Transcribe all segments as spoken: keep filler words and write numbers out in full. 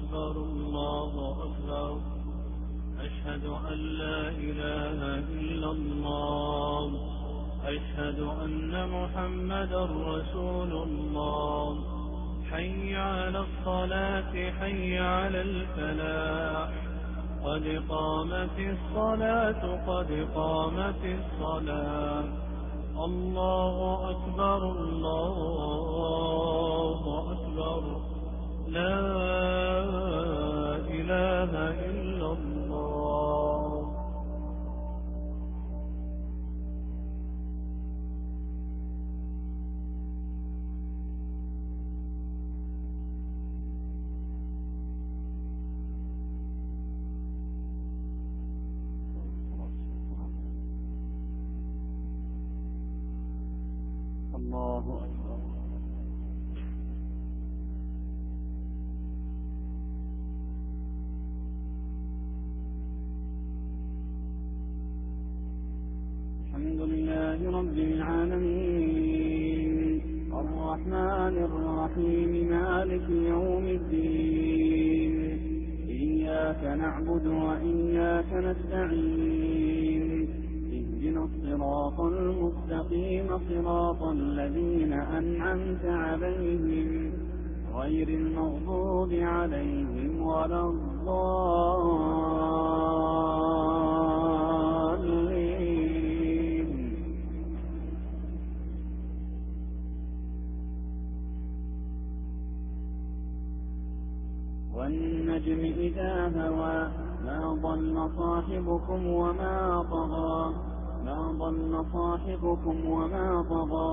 أكبر الله أكبر أشهد أن لا إله إلا الله أشهد أن محمدا رسول الله حي على الصلاة حي على الفلاح قد قامت الصلاة قد قامت الصلاة الله أكبر الله أكبر لا إله إلا الله. الله أكبر. الحمد لله رب العالمين الرحمن الرحيم مالك يوم الدين إياك نعبد وإياك نستعين اهدنا الصراط المستقيم صراط الذين أنعمت عليهم غير المغضوب عليهم ولا الضالين. والنجم إذا هوى ما ضل صاحبكم وما طغى ما ضل صاحبكم وما طغى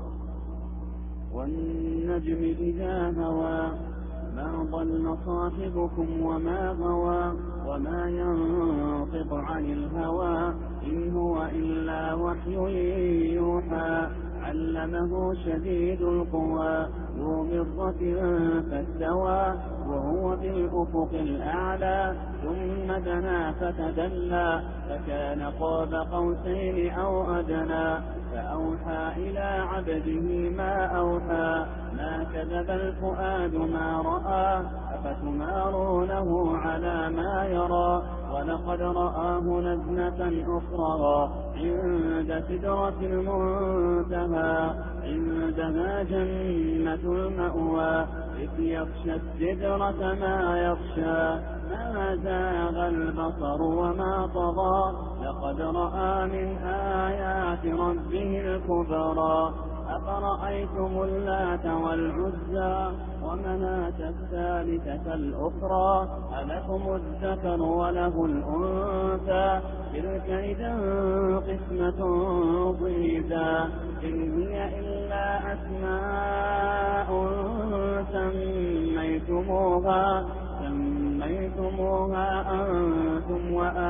والنجم إذا هوى ما ضل صاحبكم وما غوى وما ينطق عن الهوى إن هو إلا وحي يوحى علمه شديد القوى ذو مرة فاستوى وهو بالأفق الأعلى ثم دنا فتدلى فكان قاب قوسين أو أدنى فأوحى إلى عبده ما أوحى ما كذب الفؤاد ما رأى أفتمارونه على ما يرى ولقد رآه نزلة أخرى عند سدرة المنتهى عندها جنة المأوى إذ يغشى السدرة ما يغشى ما زاغ البصر وما طغى لقد رأى من آيات ربه الكبرى أفرأيتم اللات والعزى ومناة الثالثة الأخرى ألكم الذكر وله الأنثى تلك إذا قسمة ضيزى إن هي إلا أسماء سميتموها سميتموها أنتم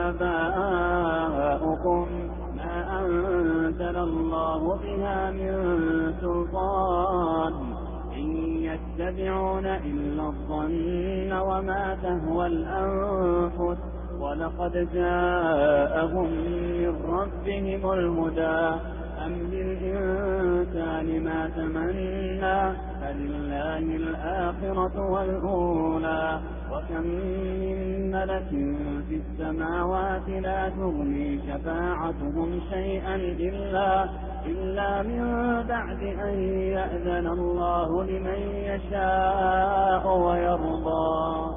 وآباؤكم ما أنزل الله بها من سلطان إن يتبعون إلا الظن وما تهوى الأنفس ولقد جاءهم من ربهم الهدى أم للإنسان ما تمنى فلله الآخرة والأولى وكم من ملك في السماوات لا تغني شفاعتهم شيئا إلا, إلا من بعد أن يأذن الله لمن يشاء ويرضى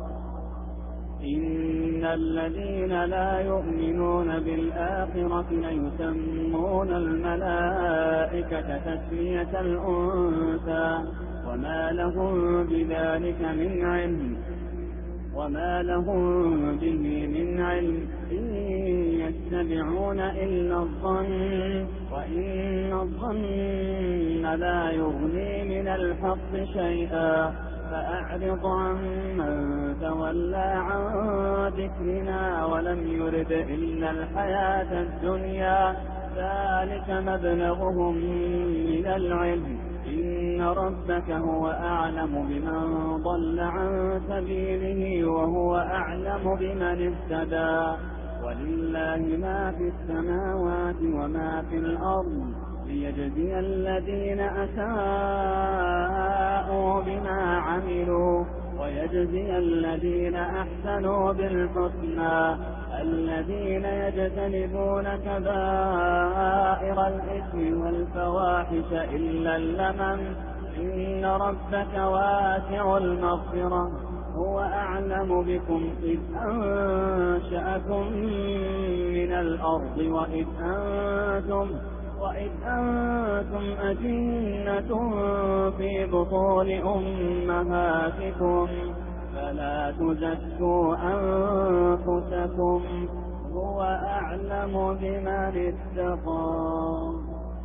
إن الذين لا يؤمنون بالآخرة ليسمون الملائكة تسمية الأنثى وما لهم بذلك من علم وما لهم به من علم إن يتبعون إلا الظن وإن الظن لا يغني من الحق شيئا فأعرض عمن تولى عن ذكرنا ولم يرد إلا الحياة الدنيا ذلك مبلغهم من العلم إن ربك هو أعلم بمن ضل عن سبيله وهو أعلم بمن اهتدى ولله ما في السماوات وما في الأرض ليجزي الذين أساءوا بما عملوا ويجزي الذين أحسنوا بالحسنى الذين يجتنبون كبائر الإثم والفواحش إلا اللمم إن ربك واسع المغفرة هو أعلم بكم إذ أنشأكم من الأرض وإذ أنتم وإذ أنتم أجنة في بطون أمهاتكم فلا تزكوا أنفسكم هو أعلم بمن اتقى.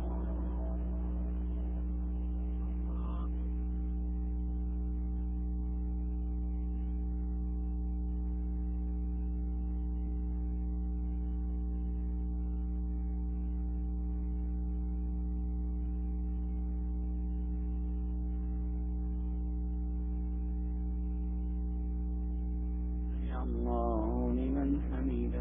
الله لمن حمده.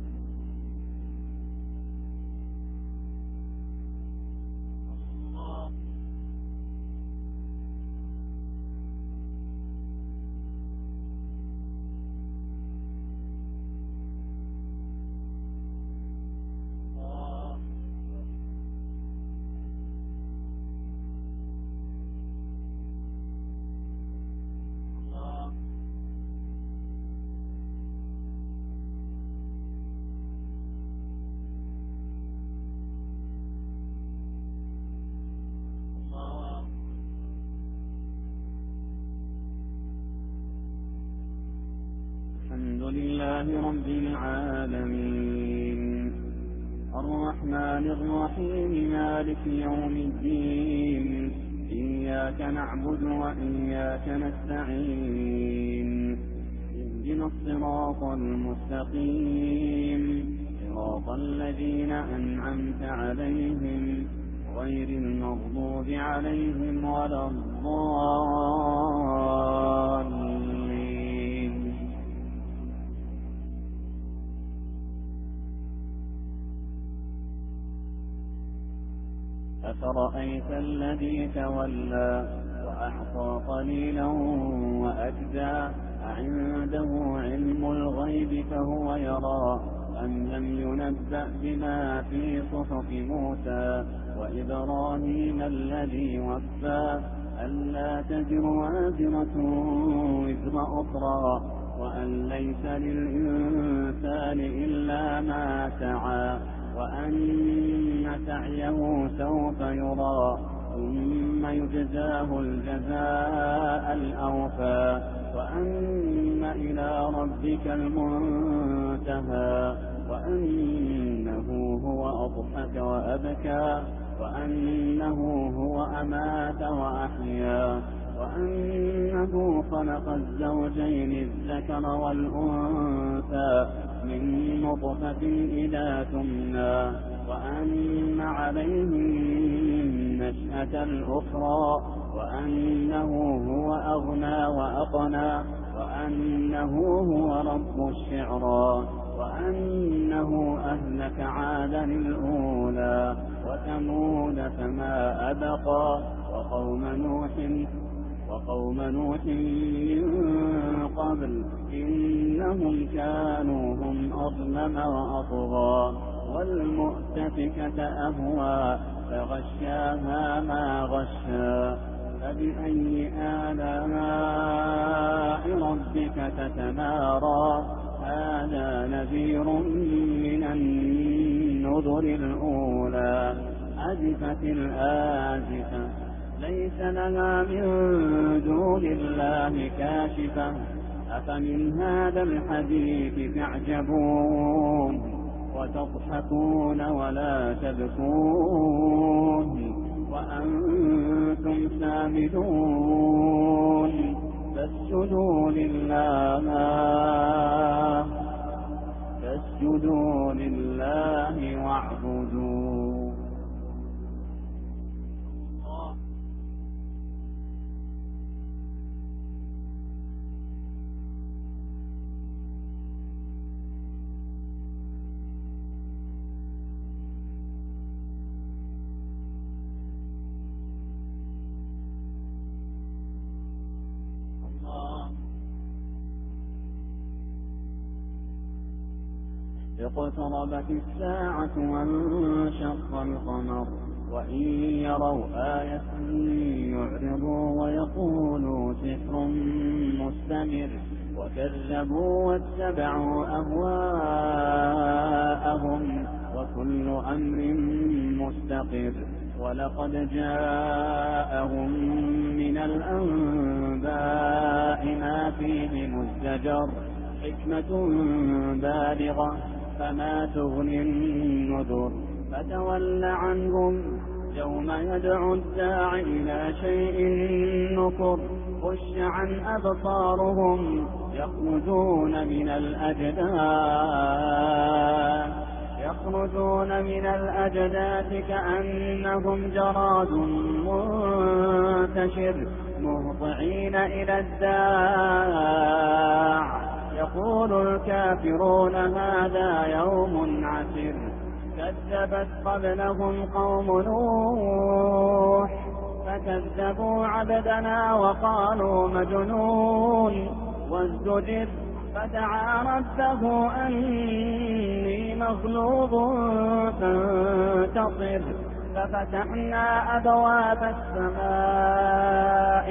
الحمد لله رب العالمين الرحمن الرحيم مالك يوم الدين إياك نعبد وإياك نستعين اهدنا الصراط المستقيم صراط الذين أنعمت عليهم غير المغضوب عليهم ولا الضالين. أفرأيت الذي تولى وأعطى قليلا وأكدى أعنده علم الغيب فهو يرى أم لم ينبأ بما في صحف موسى وإبراهيم الذي وفى ألا تزر وازرة وزر أخرى وأن ليس للإنسان إلا ما سعى وأن سعيه سوف يرى ثم يجزاه الجزاء الأوفى وأن إلى ربك المنتهى وأنه هو أضحك وأبكى وأنه هو أمات وأحيا وأنه خلق الزوجين الذكر والأنثى من نطفة إذا تمنى وأن عليه النشأة الأخرى وأنه هو أغنى وأقنى وأنه هو رب الشعرى وأنه أهلك عادا الأولى وثمود فما أبقى وقوم نوح وقوم نوح من قبل إنهم كانوا هم أظلم وأطغى والمؤتفكة أهوى فغشاها ما غشا فبأي آلاء ربك تتمارى هذا نذير من النذر الأولى أزفت الآزفة ليس لها من دون الله كاشفة أفمن هذا الحديث تعجبون وتضحكون ولا تبكون وأنتم سامدون فاسجدوا لله فاسجدوا لله واعبدوا. الله اقتربت الساعة وانشق القمر وإن يروا آية يعرضوا ويقولوا سحر مستمر وكذبوا واتبعوا أهواءهم وكل أمر مستقر ولقد جاءهم من الأنباء ما فيه مزدجر حكمة بالغة فما تغني النذر فتول عنهم يوم يدعو الداع إلى شيء نكر خش عن أبصارهم يخرجون من الأجداث يخرجون من الأجداث كأنهم جراد منتشر مهطعين إلى الداع يقول الكافرون هذا يوم عسر كذبت قبلهم قوم نوح فكذبوا عبدنا وقالوا مجنون وازدجر فدعا ربه أني مغلوب فانتصر ففتحنا أبواب السماء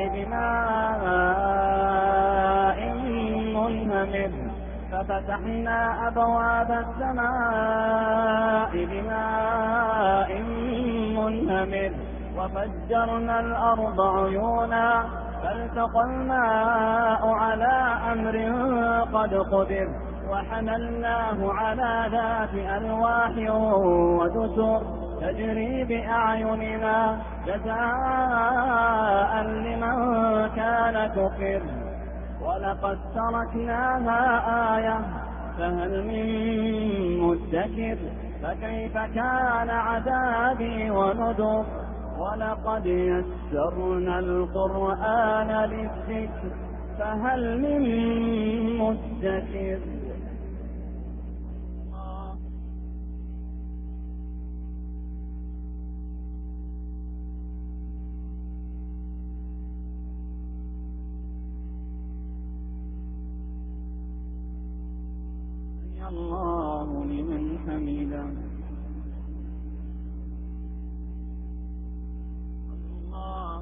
بماء منهمر ففتحنا أبواب السماء بماء منهمر وفجرنا الأرض عيونا فالتقى الماء على أمر قد قدر وحملناه على ذات ألواح ودسر تجري بأعيننا جزاء لمن كان كفر ولقد تركناها آية فهل من مدكر فكيف كان عذابي ونذر ولقد يسرنا القرآن للذكر فهل من مدكر الله لمن حمده الله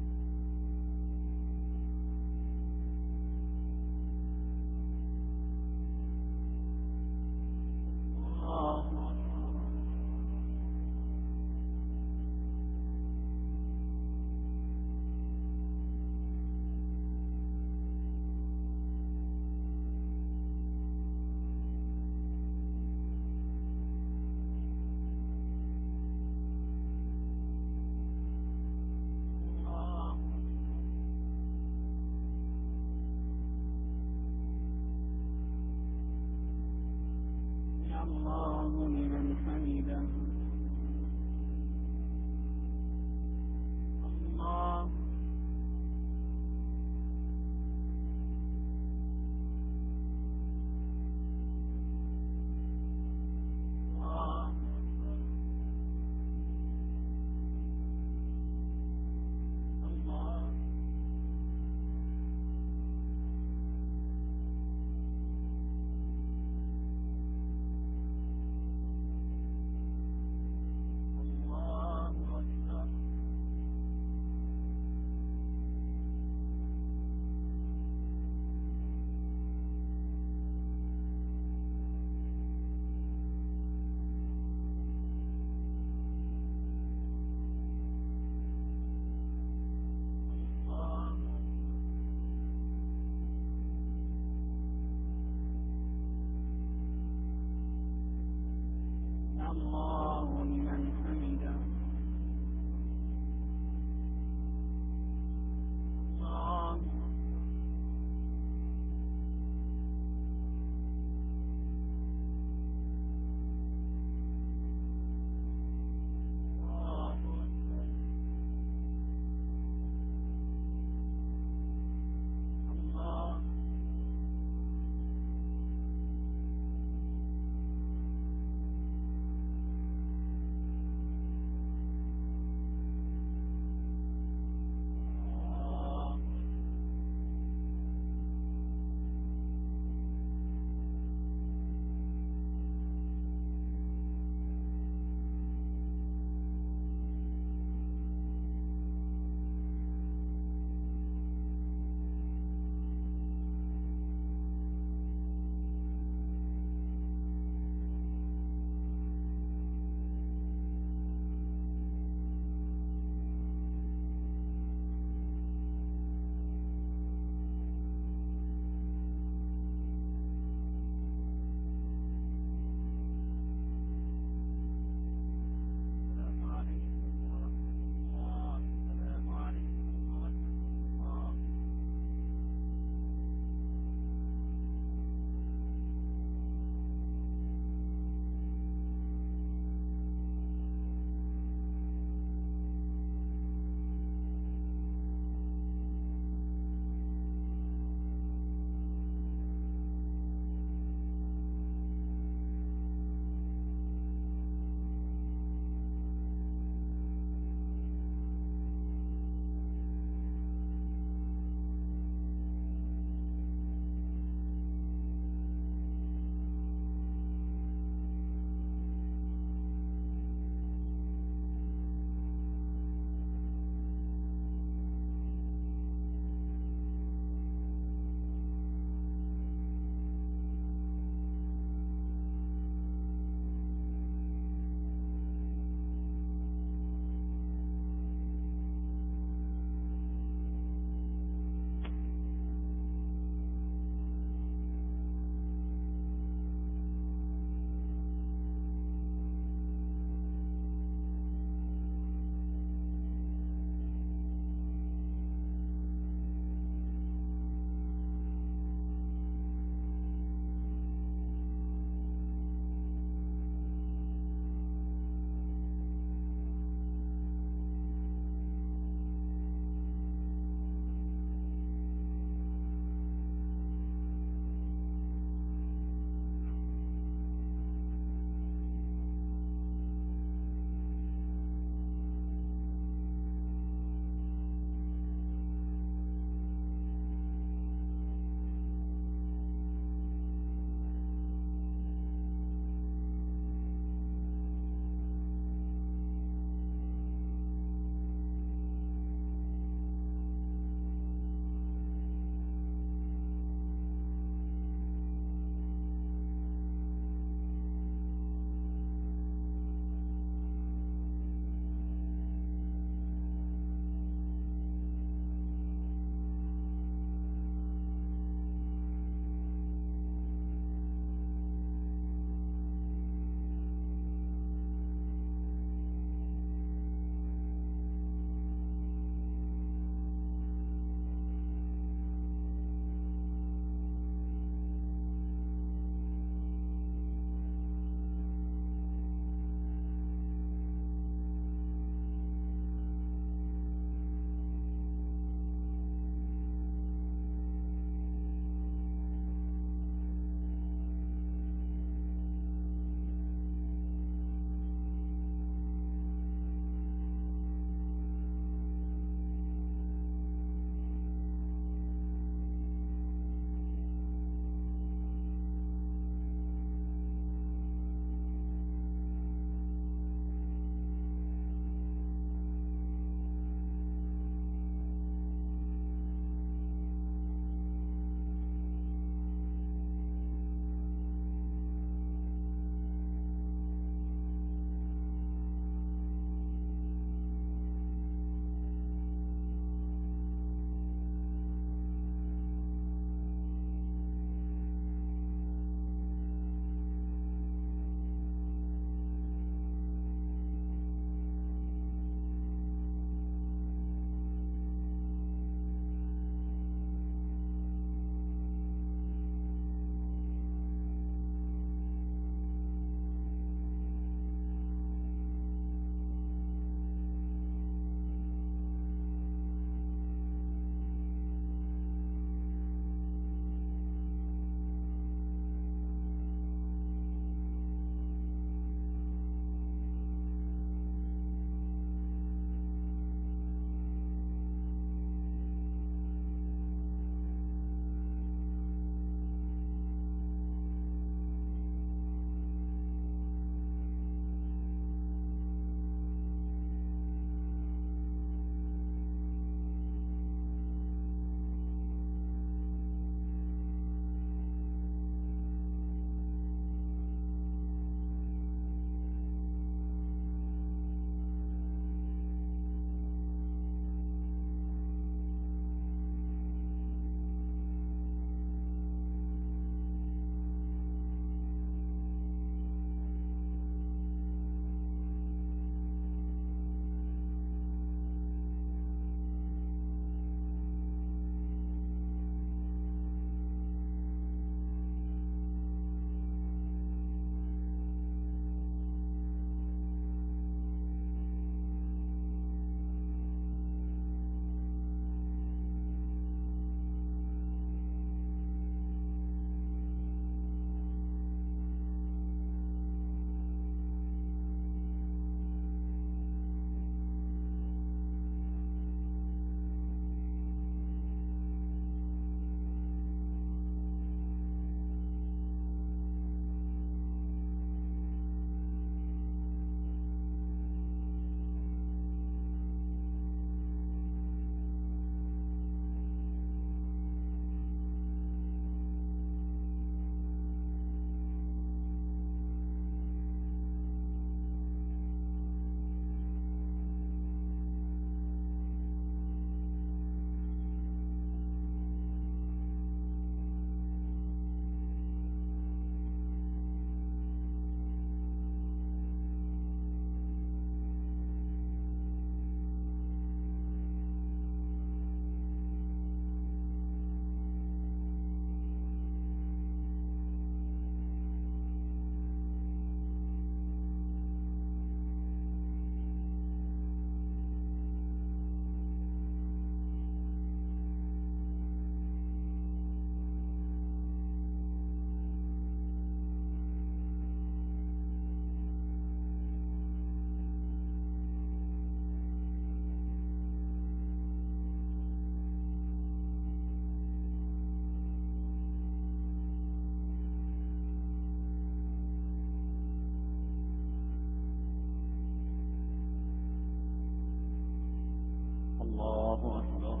الله أكبر.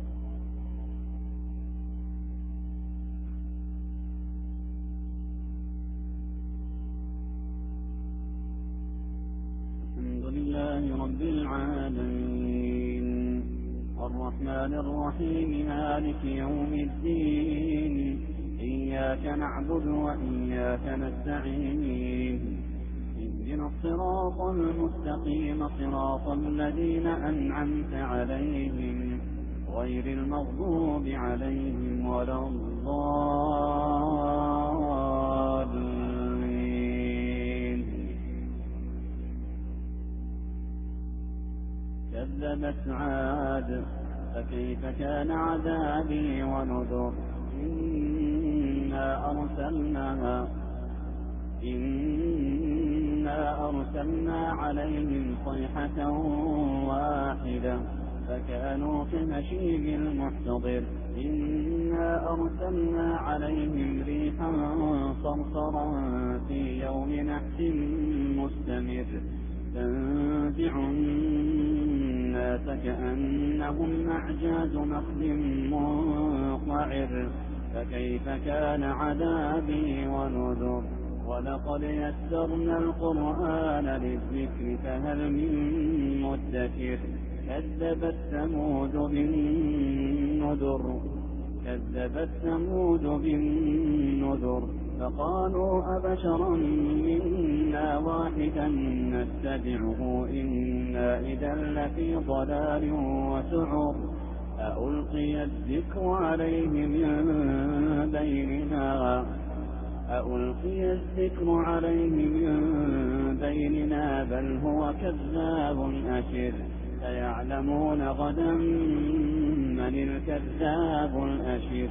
الحمد لله رب العالمين الرحمن الرحيم مالك يوم الدين إياك نعبد وإياك نستعين اهدنا الصراط المستقيم صراط الذين أنعمت عليهم غير المغضوب عليهم ولا الضالين. كذبت عاد فكيف كان عذابي ونذر. إنا أرسلناها إنا أرسلنا عليهم صيحة واحدة فكانوا كهشيم المحتضر. إنا أرسلنا عليهم ريحا صرصرا في يوم نحس مستمر تنزع الناس كأنهم أعجاز نخل منقعر. فكيف كان عذابي ونذر. ولقد يسرنا القرآن للذكر فهل من مدكر. كذبت ثمود بالنذر كذبت ثمود بالنذر فقالوا أبشرا منا واحدا نتبعه إنا إذا لفي ضلال وسعر. ألقي الذكر عليه من بيننا ألقي الذكر عليه من بيننا بل هو كذاب أشر. سيعلمون غدا من الكذاب الأشر.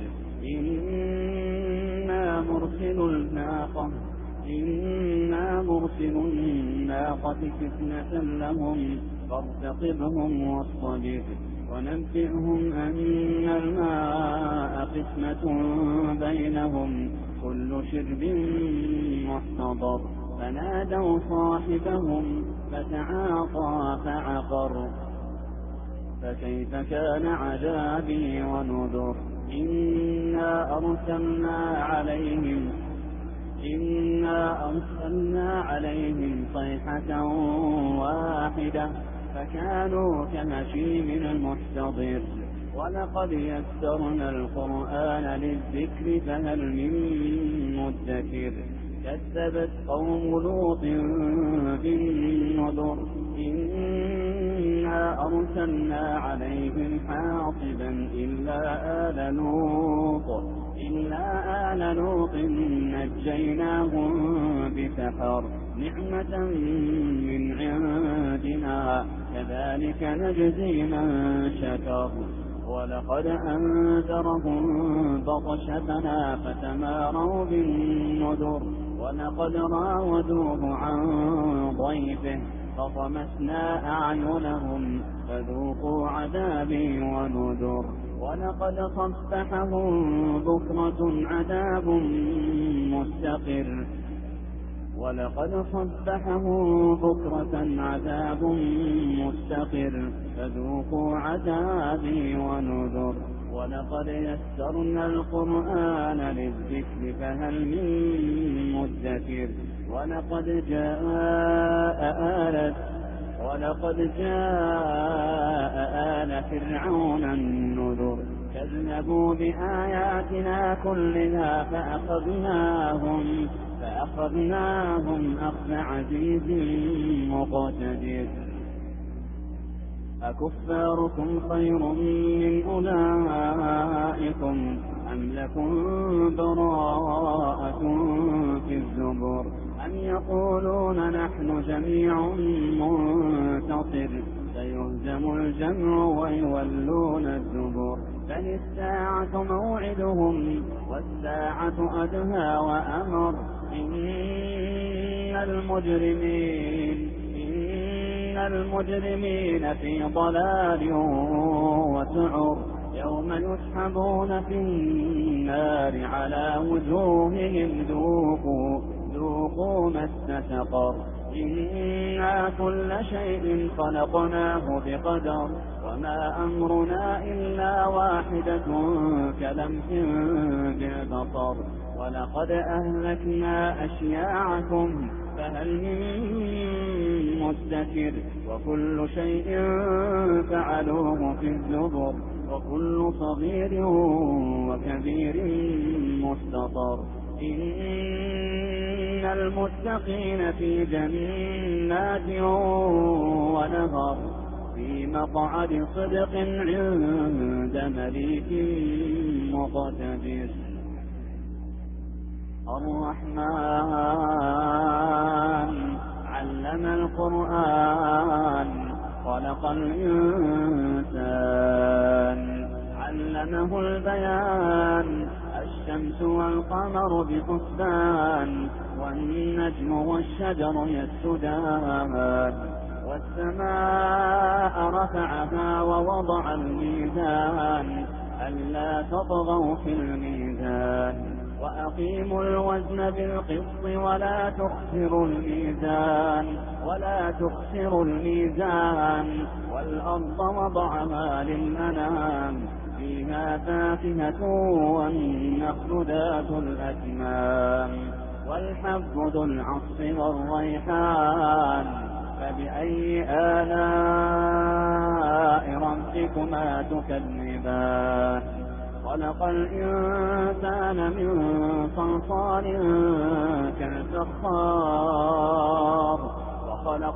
إنا مرسل الناقة إنا مرسل الناقة فتنة لهم فارتقبهم واصطبر. ونبئهم أن الماء قسمة بينهم كل شرب محتضر. فنادوا صاحبهم فتعاطى فعقر. فكيف كان عذابي ونذر. إنا أرسلنا عليهم إنا أرسلنا عليهم صيحة واحدة فكانوا كهشيم المحتضر. ولقد يسرنا القرآن للذكر فهل من مدكر. كذبت قوم لوط بالنذر. إنا أرسلنا عليهم حاصبا إلا آل لوط إلا آل لوط نجيناهم بسحر نعمة من عندنا كذلك نجزي من شكر. ولقد أنذرهم بطشتنا فتماروا بالنذر. ولقد راودوه عن ضيفه فطمسنا أعينهم فذوقوا عذابي ونذر. ولقد صبحهم بكرة عذاب مستقر ولقد صبحهم بكرة عذاب مستقر فذوقوا عذابي ونذر. ولقد يسرنا القرآن للذكر فهل من مدكر. ولقد جاء آل ولقد جاء آل فرعون النذر. كذبوا بآياتنا كلها فأخذناهم فأخذناهم أخذ عزيز مقتدر. أكفاركم خير من أولئكم أم لكم براءة في الزبر. أم يقولون نحن جميع منتصر سيهزم الجمع ويولون الدبر. بل الساعة موعدهم والساعة أدهى وأمر. إن المجرمين إن المجرمين في ضلال وسعر. يوم يسحبون في النار على وجوههم ذوقوا ذوقوا مس سقر. إنا كل شيء خلقناه بقدر وما أمرنا إلا واحدة كلمح بالبصر ولقد أهلكنا أشياعكم فهل من مدكر وكل شيء فعلوه في الزبر وكل صغير وكبير مستطر إن المتقين في جنات ونهر في مقعد صدق عند مليك مقتدر الرحمن علم القرآن خلق الإنسان علمه البيان الشمس والقمر بحسبان والنجم والشجر يسجدان والسماء رفعها ووضع الميزان ألا تطغوا في الميزان وأقيموا الوزن بالقسط ولا تخسروا الميزان ولا تخسروا الميزان والأرض وضعها للأنام فيها فاكهة والنخل ذات الأكمام والحب ذو العصف والريحان فبأي آلاء ربكما تكذبان خلق الإنسان من صلصال كالفخار وخلق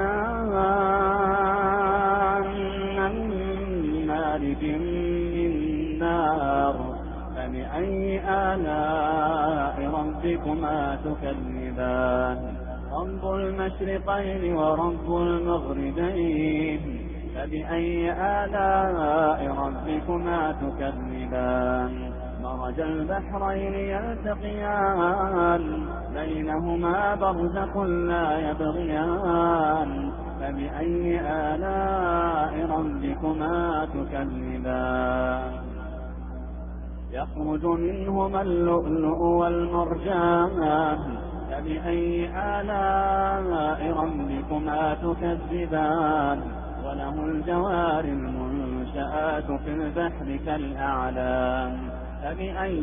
الجان من مارج من نار فبأي آلاء ربكما تكذبان رب المشرقين ورب المغربين فبأي آلاء ربكما تكذبان مرج البحرين يلتقيان بينهما برزخ لا يبغيان فبأي آلاء ربكما تكذبان يخرج منهما اللؤلؤ والمرجان فبأي آلاء ربكما تكذبان وله الجوار المنشآت في البحر كالأعلام فبأي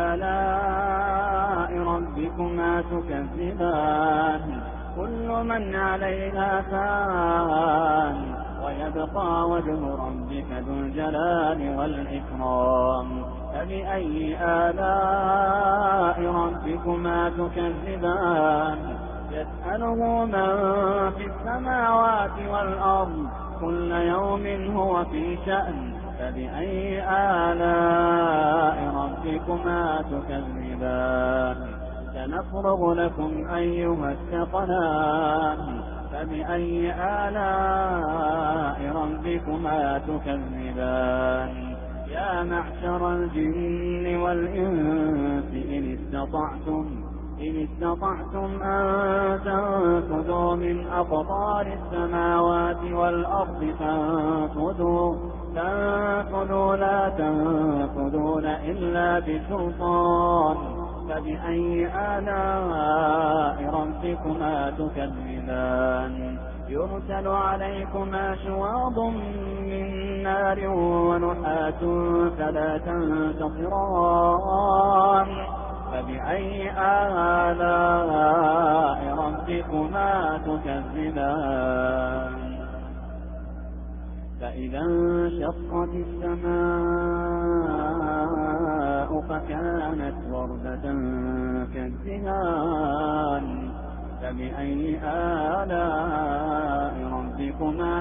آلاء ربكما تكذبان كل من عليها فان ويبقى وجه ربك ذو الجلال والإكرام فبأي آلاء ربكما تكذبان يسأله من في السماوات والأرض كل يوم هو في شأن فبأي آلاء ربكما تكذبان سنفرغ لكم أيها الثقلان فبأي آلاء ربكما تكذبان يا معشر الجن والإنس إن استطعتم إن استطعتم أن تنفذوا من أقطار السماوات والأرض فانفذوا تنفذوا لا تنفذون إلا بسلطان فبأي آلاء ربكما تكذبان يرسل عليكما شواظ من نار ونحاس فلا تنتصران فبأي آلاء ربكما تكذبان فإذا انشقت السماء فكانت وردة كالدهان فبأي آلاء ربكما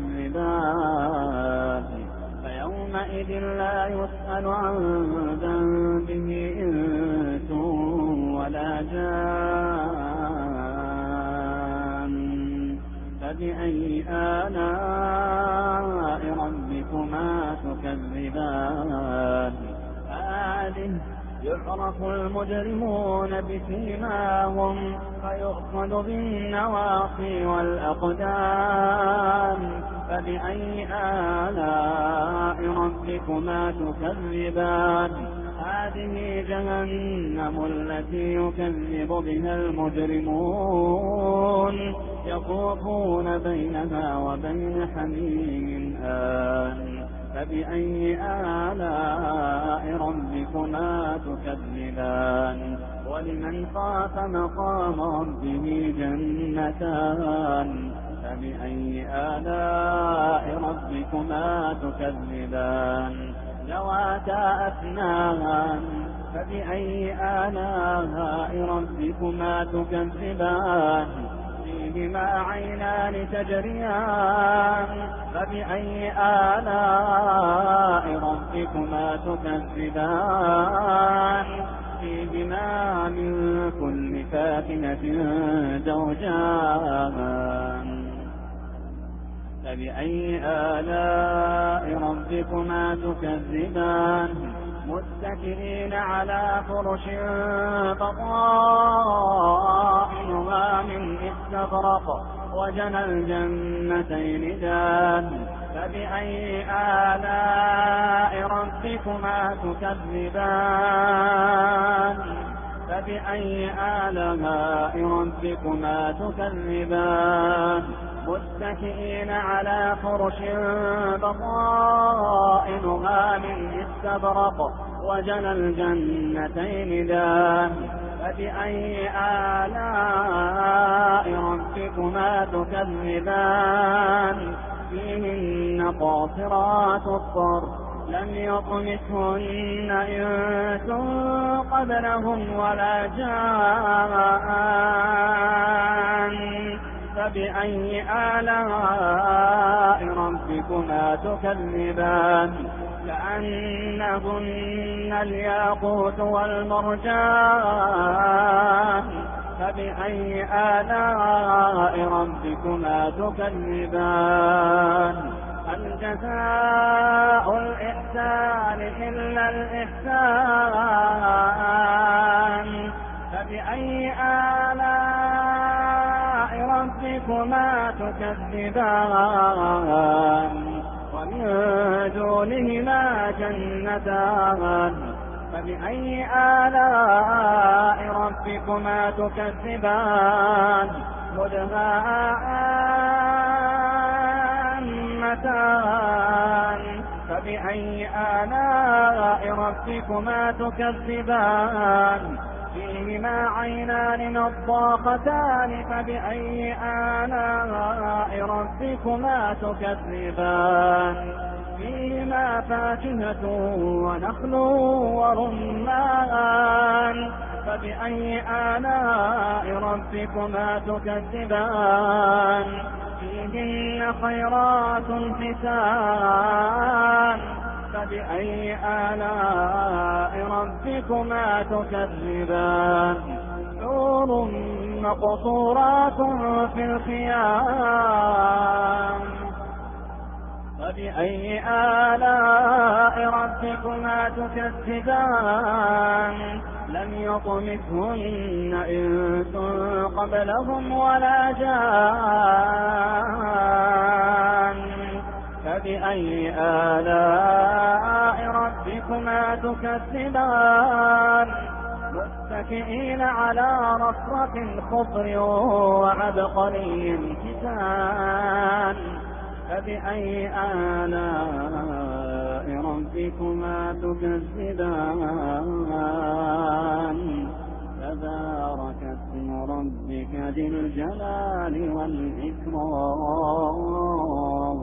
تكذبان فيومئذ لا يسأل عن ذنبه إنس ولا جان فبأي آلاء ربكما تكذبان هذه يعرف المجرمون بسيماهم فيؤخذ بالنواصي والأقدام فبأي آلاء ربكما تكذبان هذه جهنم التي يكذب بها المجرمون يطوفون بينها وبين حميم آن فبأي آلاء ربكما تكذبان ولمن خاف مقام ربه جنتان فبأي آلاء ربكما تكذبان ذواتا أفنان فبأي آلاء ربكما تكذبان فيهما عينان تجريان فبأي آلاء ربكما تكذبان فيهما من كل فاكهة زوجان فبأي آلاء ربكما تكذبان متكئين على فرش بطائنها من استبرق وجنى الجنتين دان فبأي آلاء ربكما تكذبان فبأي آلاء ربكما تكذبان متكئين على فرش بطائنها من استبرق وجنى الجنتين دان فبأي آلاء ربكما تكذبان فيهن قاصرات الطرف لم يطمثهن إنس قبلهم ولا جان فبأي آلاء ربكما تكذبان كأنهن الياقوت والمرجان فبأي آلاء ربكما تكذبان هل جزاء الإحسان إلا الإحسان فبأي آلاء ربكما تكذبان ومن دونهما جنتان فبأي آلاء ربكما تكذبان مدهامتان فبأي آلاء ربكما تكذبان فيهما عينان نضاختان فبأي آلاء ربكما تكذبان فيهما فاكهة ونخل ورمان فبأي آلاء ربكما تكذبان فيهن خيرات حسان فبأي آلاء ربكما تكذبان حور مقصورات في الخيام فبأي آلاء ربكما تكذبان لم يطمثهن إنس قبلهم ولا جان فبأي آلاء ربكما تكذبان متكئين على رفرف خضر وعبقري كتان فبأي آلاء ربكما تكذبان تبارك اسم ربك ذي الجلال والإكرام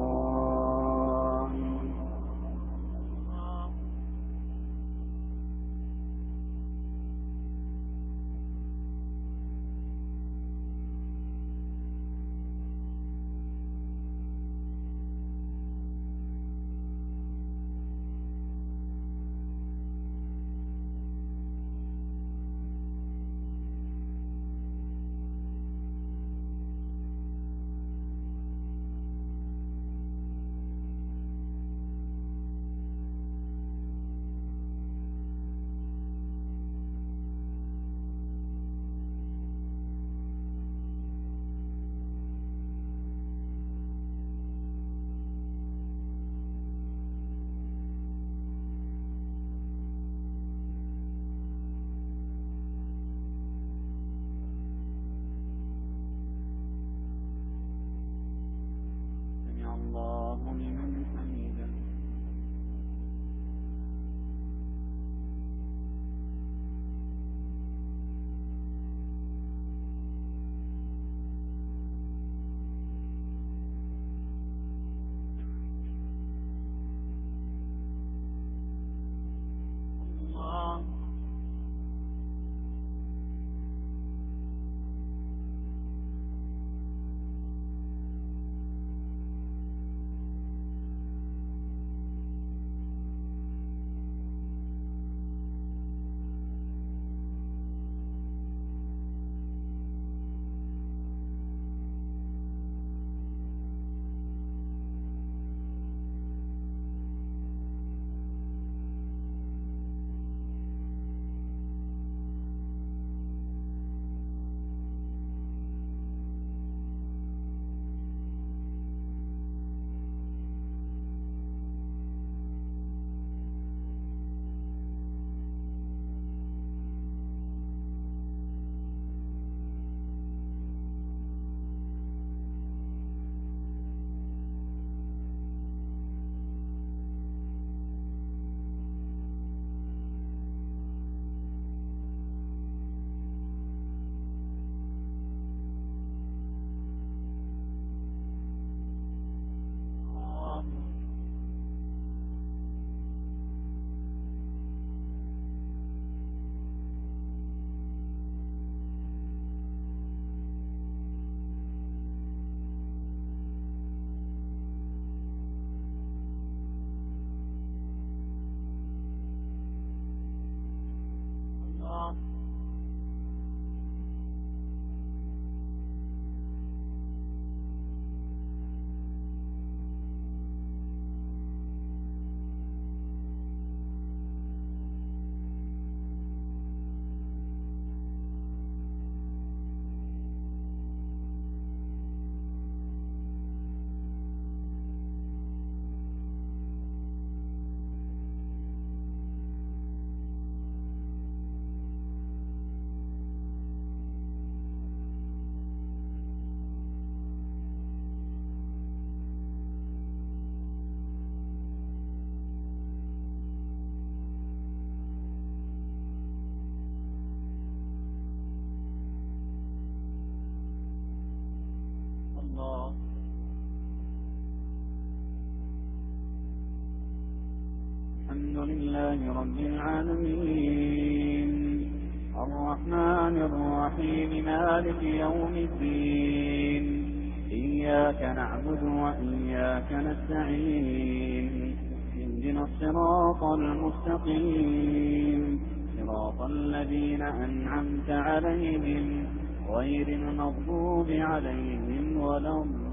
لله رب العالمين الرحمن الرحيم مالك يوم الدين إياك نعبد وإياك نستعين اهدنا الصراط المستقيم صراط الذين أنعمت عليهم غير المغضوب عليهم ولا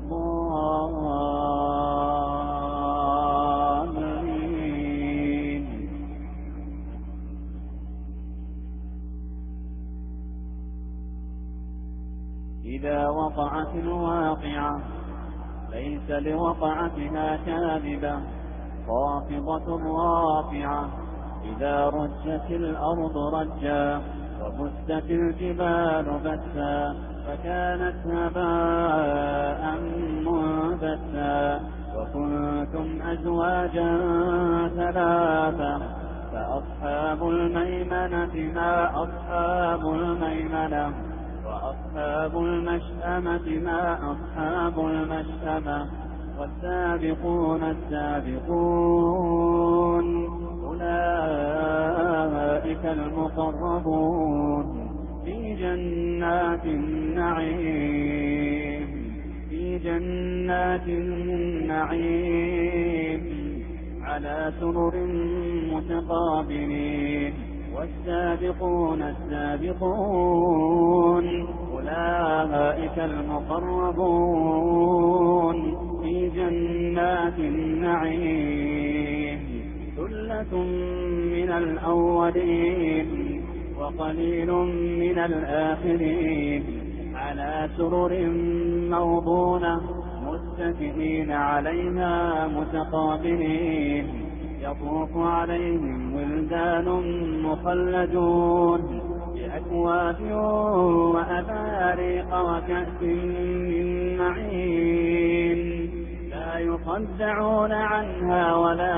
الضالين. إذا وقعت الواقعة ليس لوقعتها كاذبة خافضة رافعة إذا رجت الأرض رجا وبست الجبال بسا فكانت هباء منبثا وكنتم أزواجا ثلاثا فأصحاب الميمنة ما أصحاب الميمنة وأصحاب المشأمة ما أصحاب المشأمة والسابقون السابقون أولئك المقربون في جنات النعيم في جنات النعيم على سرر متقابلين والسابقون السابقون أولئك المقربون في جنات النعيم ثلة من الأولين وقليل من الآخرين على سرر موضونة متكئين عليها متقابلين يطوف عليهم ولدان مخلدون بأكواب وأباريق وكأس من معين لا يصدعون عنها ولا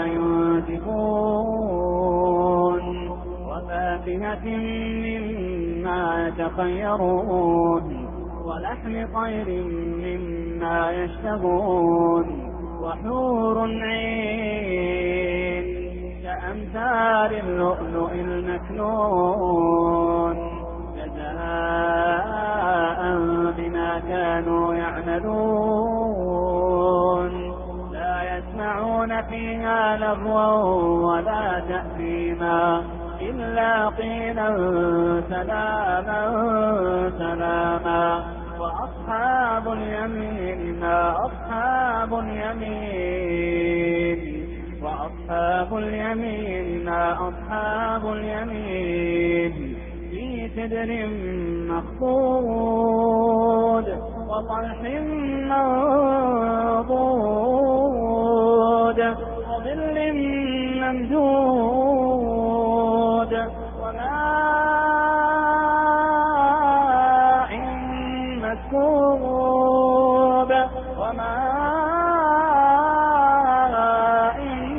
ينزفون وفاكهة مما يتخيرون ولحم طير مما يشتهون وحور عين كأمثال اللؤلؤ المكنون جزاء بما كانوا يعملون لا يسمعون فيها لغوا ولا تأثيما إلا قيلا سلاما سلاما وأصحاب اليمين ما أصحاب اليمين وأصحاب اليمين ما أصحاب اليمين في سدر مخضود وطلح منضود وظل ممدود وماء مسكوب وماء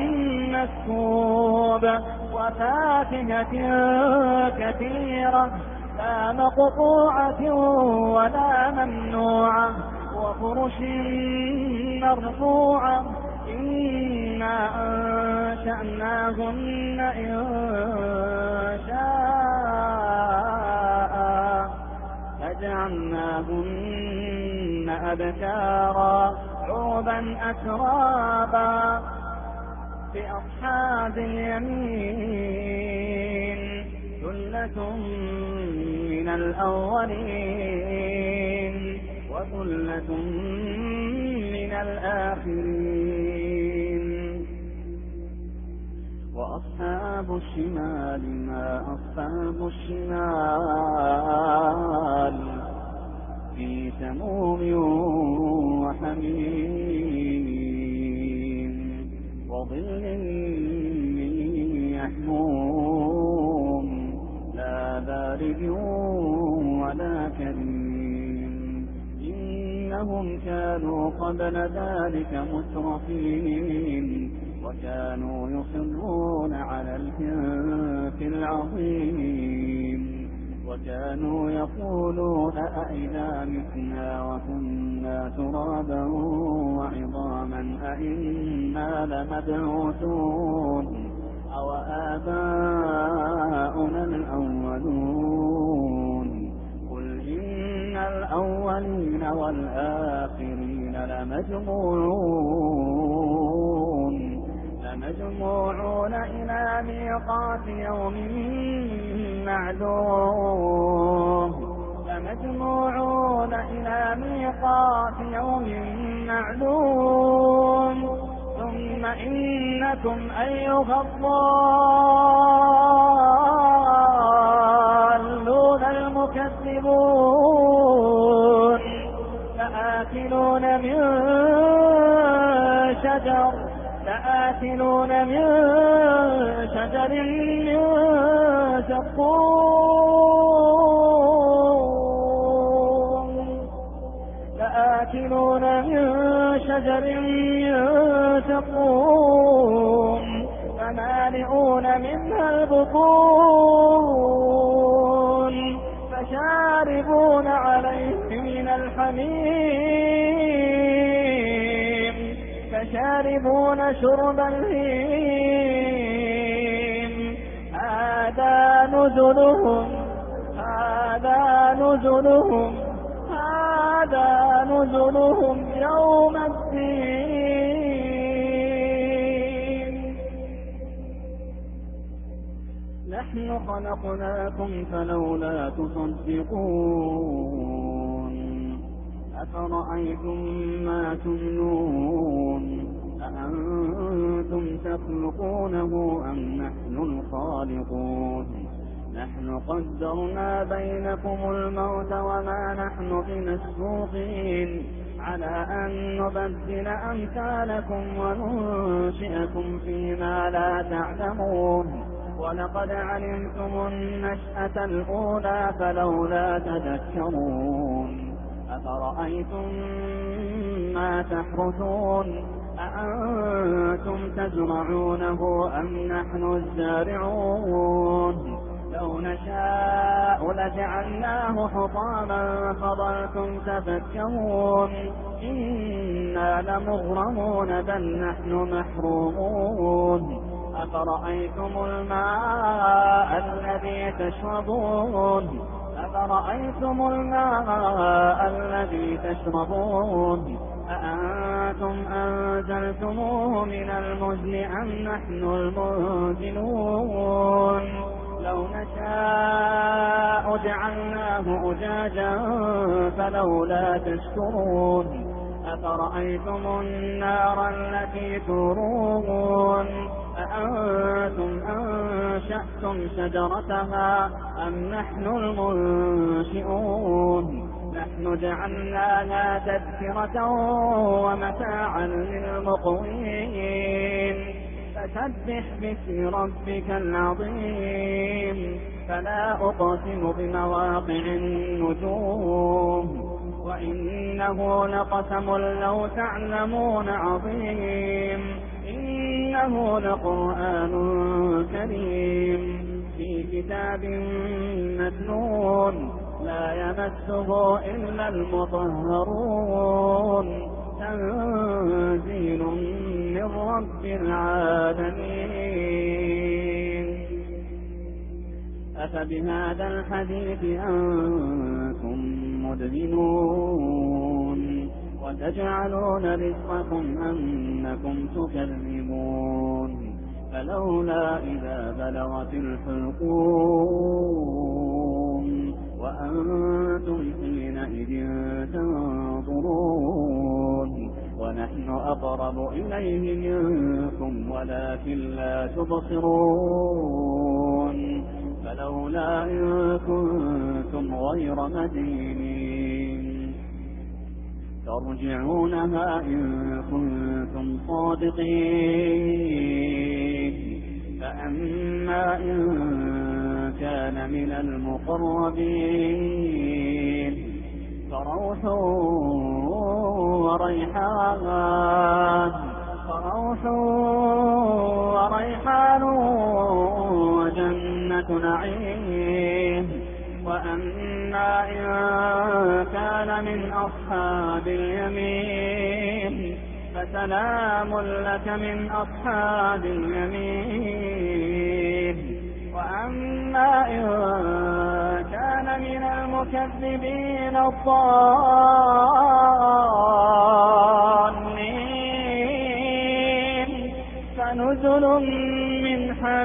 مسكوب وفاكهة كثيرة لا مقطوعة ولا ممنوعة وفرش مرفوعة إنا أنشأناهن إن شاء فجعلناهن أبكارا عربا أترابا بأصحاب اليمين ثلة من الأولين وثلة من الآخرين وأصحاب الشمال ما أصحاب الشمال في سموم وحميم وظل من يحموم لا بارد ولا كريم إنهم كانوا قبل ذلك مترفين وكانوا يصرون على الحنث العظيم وكانوا يقولون أئذا متنا وكنا ترابا وعظاما أئنا لمبعوثون أوآباؤنا الأولون قل إن الأولين والآخرين لمجموعون لمجموعون إلى ميقات يوم معلوم لمجموعون إلى ميقات يوم معلوم ثم إنكم أيها الضالون المكذبون لآكلون من شجر لآكلون من شجر من زقوم لآكلون من شجر من زقوم فمالئون منها البطون فشاربون عليه من الحميم فشاربون شرب الهيم هذا نزلهم هذا نزلهم هذا نزلهم يوم الدين نحن خلقناكم فلولا تصدقون أفرأيتم ما تمنون أأنتم تخلقونه أم نحن الخالقون نحن قدرنا بينكم الموت وما نحن بمسبوقين على أن نبدل أمثالكم وننشئكم فيما لا تعلمون ولقد علمتم النشأة الأولى فلولا تذكرون أفرأيتم ما تحرثون أأنتم تزرعونه أم نحن الزارعون لو نشاء لجعلناه حطاما فظلتم تفكرون إنا لمغرمون بل نحن محرومون أفرأيتم الماء الذي تشربون أفرأيتم الماء الذي تشربون أأنتم أنزلتموه من المزن أم نحن المنزلون لو نشاء جعلناه أجاجا فلولا تشكرون أفرأيتم النار التي تورون أأنتم أنشأتم شجرتها أم نحن المنشئون نحن جعلناها تذكرة ومتاعا للمقوين فسبح باسم ربك العظيم فلا أقسم بمواقع النجوم وإنه لقسم لو تعلمون عظيم إنه لقرآن كريم في كتاب مكنون لا يمسه إلا المطهرون تنزيل من رب العالمين أفبهذا الحديث أنتم مدهنون وتجعلون رزقكم أنكم تكذبون فلولا إذا بلغت الحلقوم وأنتم حينئذ تنظرون ونحن أقرب إليه منكم ولكن لا تبصرون فلولا إن كنتم غير مدينين ترجعونها إن كنتم صادقين فأما إن كان من المقربين فروح وريحان فروح وريحان وجنة نعيم وأما إن كان من أصحاب اليمين فسلام لك من أصحاب اليمين وأما إن كان من المكذبين الضالين فنزل من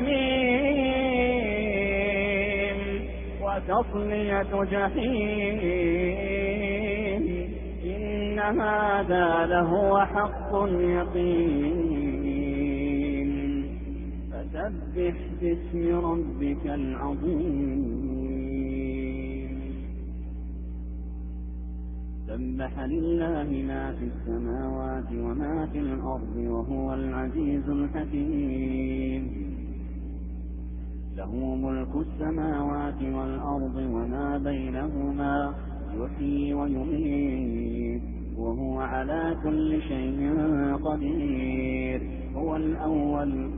حميم وتصلية جحيم إن هذا لهو حق اليقين فسبح باسم ربك العظيم سبح لله ما في السماوات وما في الأرض وهو العزيز الحكيم له ملك السماوات والأرض وما بينهما يحيي ويميت وهو على كل شيء قدير هو الأول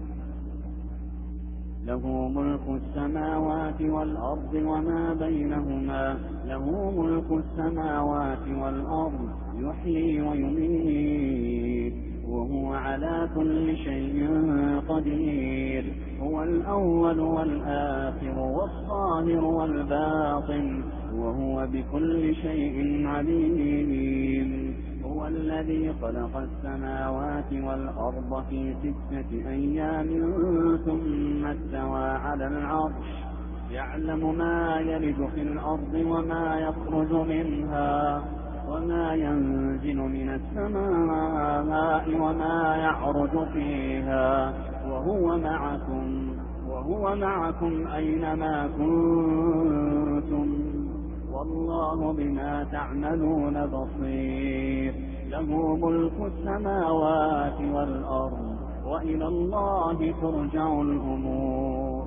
له ملك السماوات والأرض وما بينهما له ملك السماوات والأرض يحيي ويميت وهو على كل شيء قدير هو الأول والآخر والظاهر والباطن وهو بكل شيء عليم هو الذي خلق السماوات والأرض في ستة أيام ثم استوى على العرش يعلم ما يلج في الأرض وما يخرج منها وما ينزل من السماء وما يعرج فيها وهو معكم وهو معكم أينما كنتم والله بما تعملون بصير له ملك السماوات والأرض وإلى الله ترجع الأمور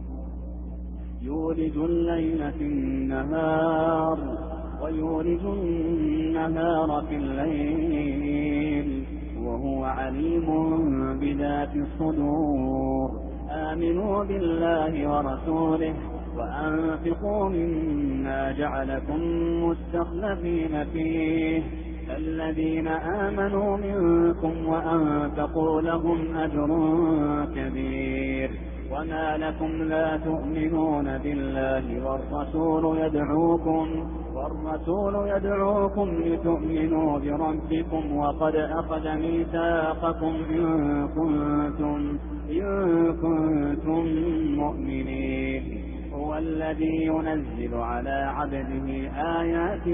يولج الليل في النهار ويولج النهار في الليل وهو عليم بذات الصدور آمنوا بالله ورسوله وأنفقوا مما جعلكم مستخلفين فيه الذين آمنوا منكم وأنفقوا لهم أجر كبير وما لكم لا تؤمنون بالله والرسول يدعوكم والرسول يدعوكم لتؤمنوا بربكم وقد أخذ ميثاقكم إن كنتم إن كنتم مؤمنين هو الذي ينزل على عبده آيات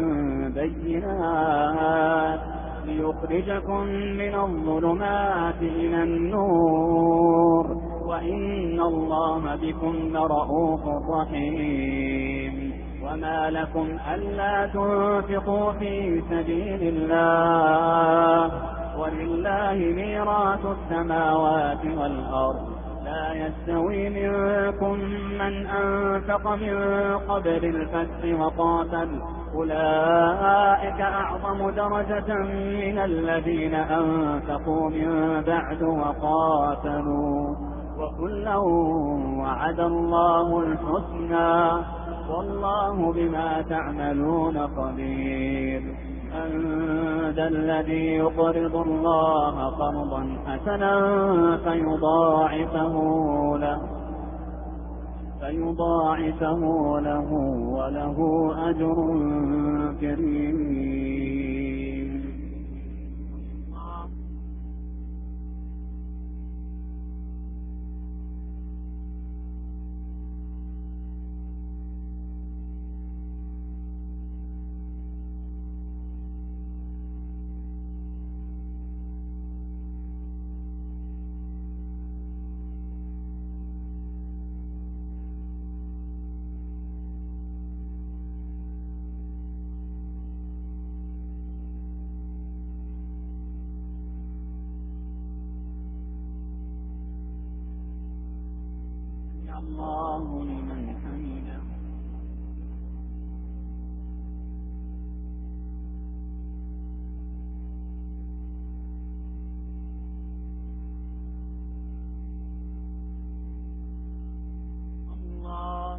بينات ليخرجكم من الظلمات إلى النور وإن الله بكم لرءوف رحيم وما لكم ألا تنفقوا في سبيل الله ولله ميراث السماوات والأرض لا يستوي منكم من أنفق من قبل الفتح وقاتل أولئك أعظم درجة من الذين أنفقوا من بعد وقاتلوا وكلا وعد الله الحسنى والله بما تعملون خبير من ذا الذي يقرض الله قرضا حسنا فيضاعفه له فيضاعفه له وله أجر كريم الله لمن حمده الله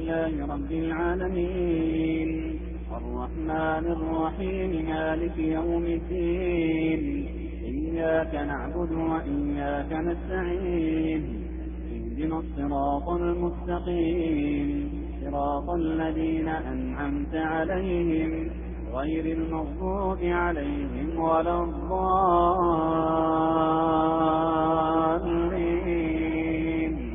لله رب العالمين الرحمن الرحيم مالك يوم الدين إياك نعبد وإياك نستعين اهدنا الصراط المستقيم صراط الذين أنعمت عليهم غير المغضوب عليهم ولا الضالين.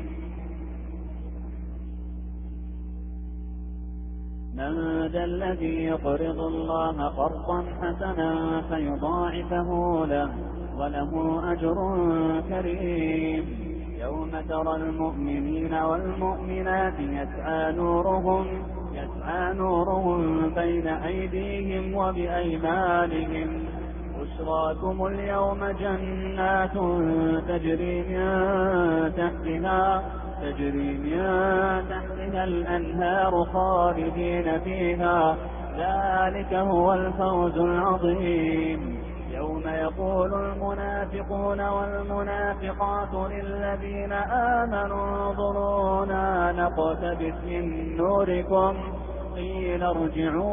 من ذا الذي يقرض الله قرضا حسنا فيضاعفه له وله أجر كريم يوم ترى المؤمنين والمؤمنات يسعى نورهم يسعى نورهم بين أيديهم وبأيمانهم بشراكم اليوم جنات تجري من تحتها تجري من تحتها الأنهار خالدين فيها ذلك هو الفوز العظيم. يوم يقول المنافقون والمنافقات للذين آمنوا انظرونا نقتبس من نوركم قيل ارجعوا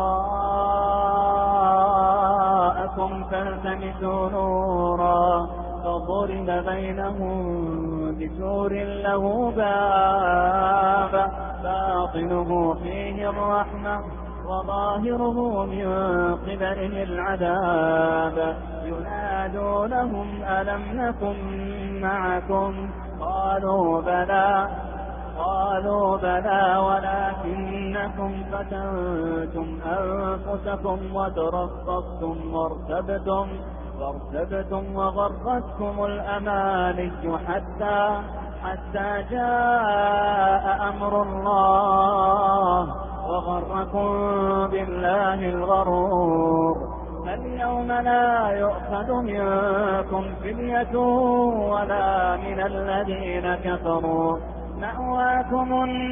وراءكم فالتمسوا نورا فضرب بينهم بسور له باب باطنه فيه الرحمة وظاهره من قبله العذاب ينادونهم ألم نكن معكم قالوا بلى قالوا بلى ولكنكم فتنتم أنفسكم وتربصتم وارتبتم وارتبتم وغرتكم الأماني حتى حتى جاء أمر الله وغركم بالله الغرور. فاليوم لا يؤخذ منكم فدية ولا من الذين كفروا مأواكم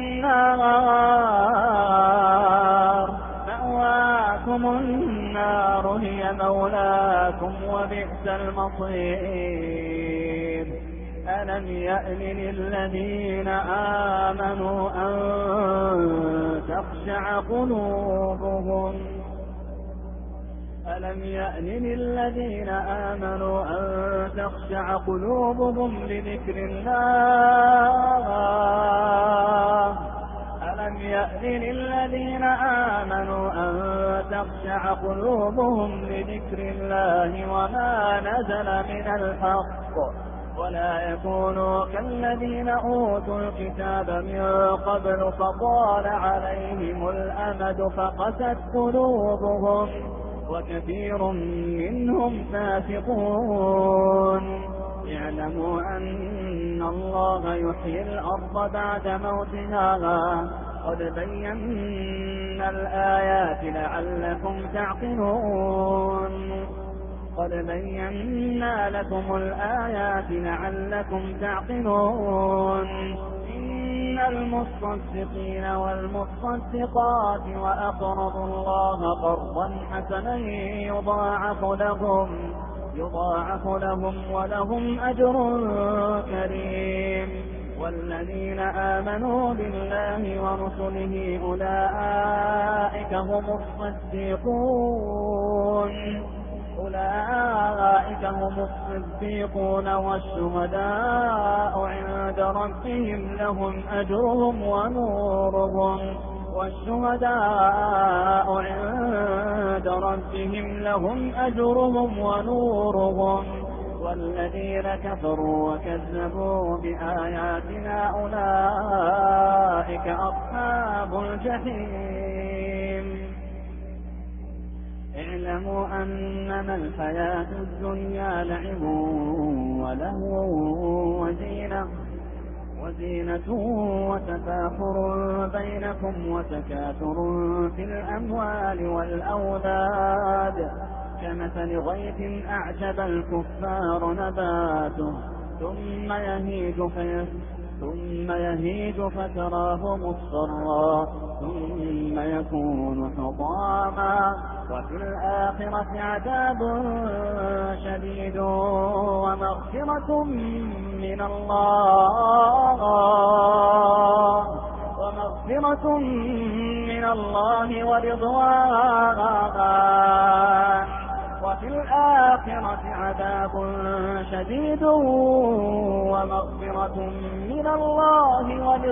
النار مأواكم النار هي مولاكم وبئس المصير. ألم يأن للذين آمنوا أن تخشع قلوبهم ألم يأن للذين آمنوا أن تخشع قلوبهم لذكر الله ألم يأن للذين آمنوا أن تخشع قلوبهم لذكر الله وما نزل من الحق ولا يكونوا كالذين أوتوا الكتاب من قبل فطال عليهم الأمد فقست قلوبهم وكثير منهم فاسقون. اعلموا أن الله يحيي الأرض بعد موتها قد بينا الآيات لعلكم تعقلون قد بينا لكم الآيات لعلكم تعقلون. إن المصدقين والمصدقات وأقرضوا الله قرضا حسنا يضاعف لهم يضاعف لهم ولهم أجر كريم. والذين آمنوا بالله ورسله أولئك هم الصديقون أولئك هم الصديقون والشهداء عند ربهم لهم أجرهم ونورهم والشهداء عند ربهم لهم أجرهم ونورهم. والذين كفروا وكذبوا بآياتنا أولئك أصحاب الجحيم. اعلموا أنما الحياة الدنيا لعب ولهو وزينة وزينة وتفاخر بينكم وتكاثر في الأموال والأولاد كمثل غيث أعجب الكفار نباته ثم يهيج فيه ثم يهيج فتراه مصفرا ثم يكون حطاما وفي الآخرة عذاب شديد ومغفرة من الله ومغفرة ومغفرة من الله ورضوان، وفي الآخرة عذاب شديد ومغفرة من الله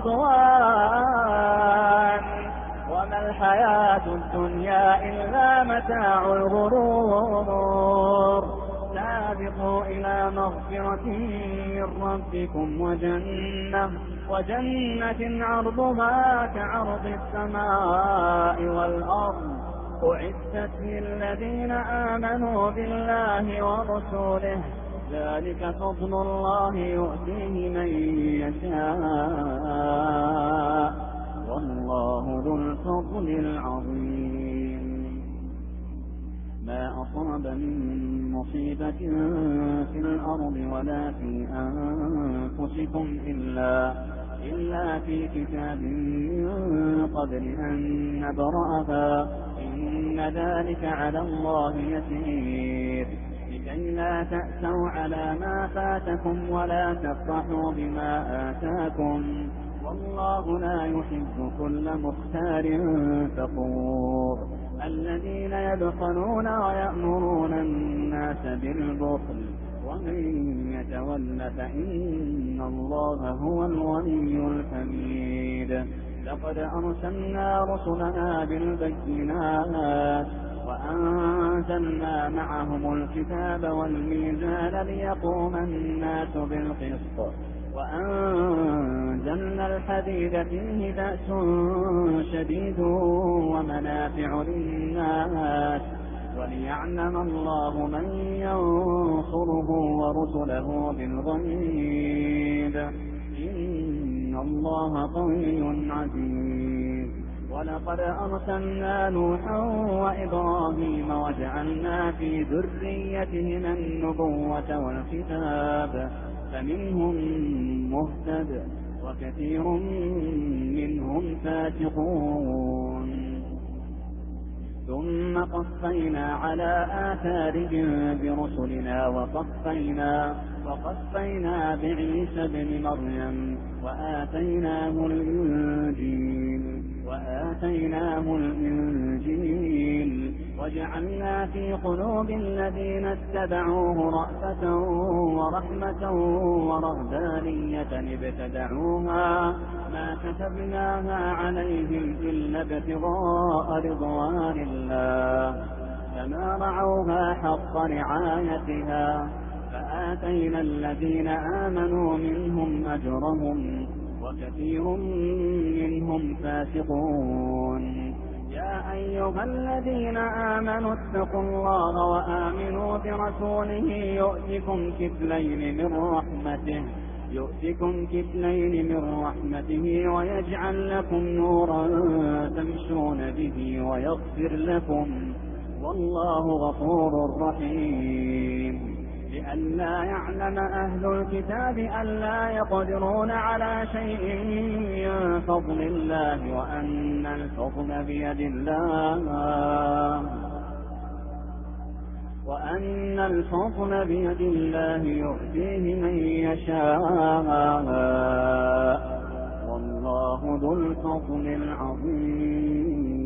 ورضوان، وما الحياة الدنيا إلا متاع الغرور. سابقوا إلى مغفرة من ربكم وجنة, وجنة عرضها كعرض السماء والأرض أعدت للذين آمنوا بالله ورسوله، ذلك فضل الله يؤتيه من يشاء والله ذو الفضل العظيم. ما أصاب من مصيبة في الأرض ولا في أنفسكم إلا, إلا في كتاب من قبل أن نبرأها إن ذلك على الله يسير، لكي لا تأسوا على ما فاتكم ولا تفرحوا بما آتاكم والله لا يحب كل مختار فخور. الذين يبخلون ويأمرون الناس بالبخل ومن يتول فإن الله هو الغني الحميد. لقد أرسلنا رسلنا بالبينات وأنزلنا معهم الكتاب والميزان ليقوم الناس بالقسط، وأنزلنا الحديد فيه بأس شديد ومنافع للناس وليعلم الله من ينصره ورسله بالغيب إن الله قوي عزيز. ولقد أرسلنا نوحا وإبراهيم وجعلنا في ذريتهما النبوة والكتاب فمنهم مهتد وكثير منهم فاسقون. ثم قفينا على آثارهم برسلنا وقفينا, وقفينا بعيسى بن مريم وآتيناه الإنجيل, وآتيناه الإنجيل وجعلنا في قلوب الذين اتبعوه رأفة ورحمة ورهبانية ابتدعوها ما كتبناها عليهم إلا ابتغاء رضوان الله فما رعوها حق رعايتها فآتينا الذين آمنوا منهم أجرهم وكثير منهم فاسقون. يا أيها الذين آمنوا اتقوا الله وآمنوا برسوله يؤتكم كفلين من رحمته يؤتكم كفلين من رحمته ويجعل لكم نورا تمشون به ويغفر لكم والله غفور رحيم. لئلا يعلم أهل الكتاب ألا يقدرون على شيء من فضل الله وأن الفضل بيد الله وأن الفضل بيد الله يؤتيه من يشاء والله ذو الفضل العظيم.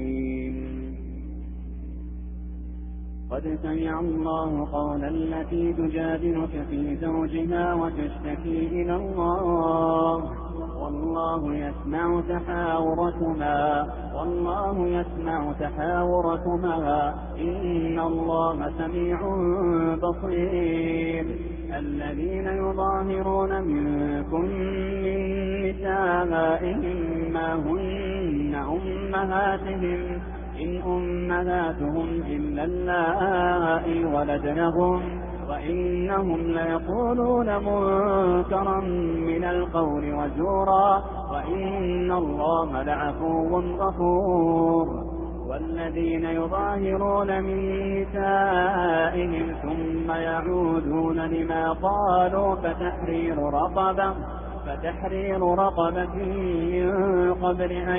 قد سمع الله قول التي تجادلك في زوجها وتشتكي إلى الله والله يسمع تحاوركما والله يسمع تحاوركما إن الله سميع بصير. الذين يظاهرون منكم من نسائهم ما هن أمهاتهم إن أمهاتهم إلا اللائي ولدنهم وإنهم ليقولون منكرا من القول وزورا وإن الله لعفو غفور. والذين يظاهرون من نسائهم ثم يعودون لما قالوا فتحرير رقبة فتحرير رقبة من قبل أن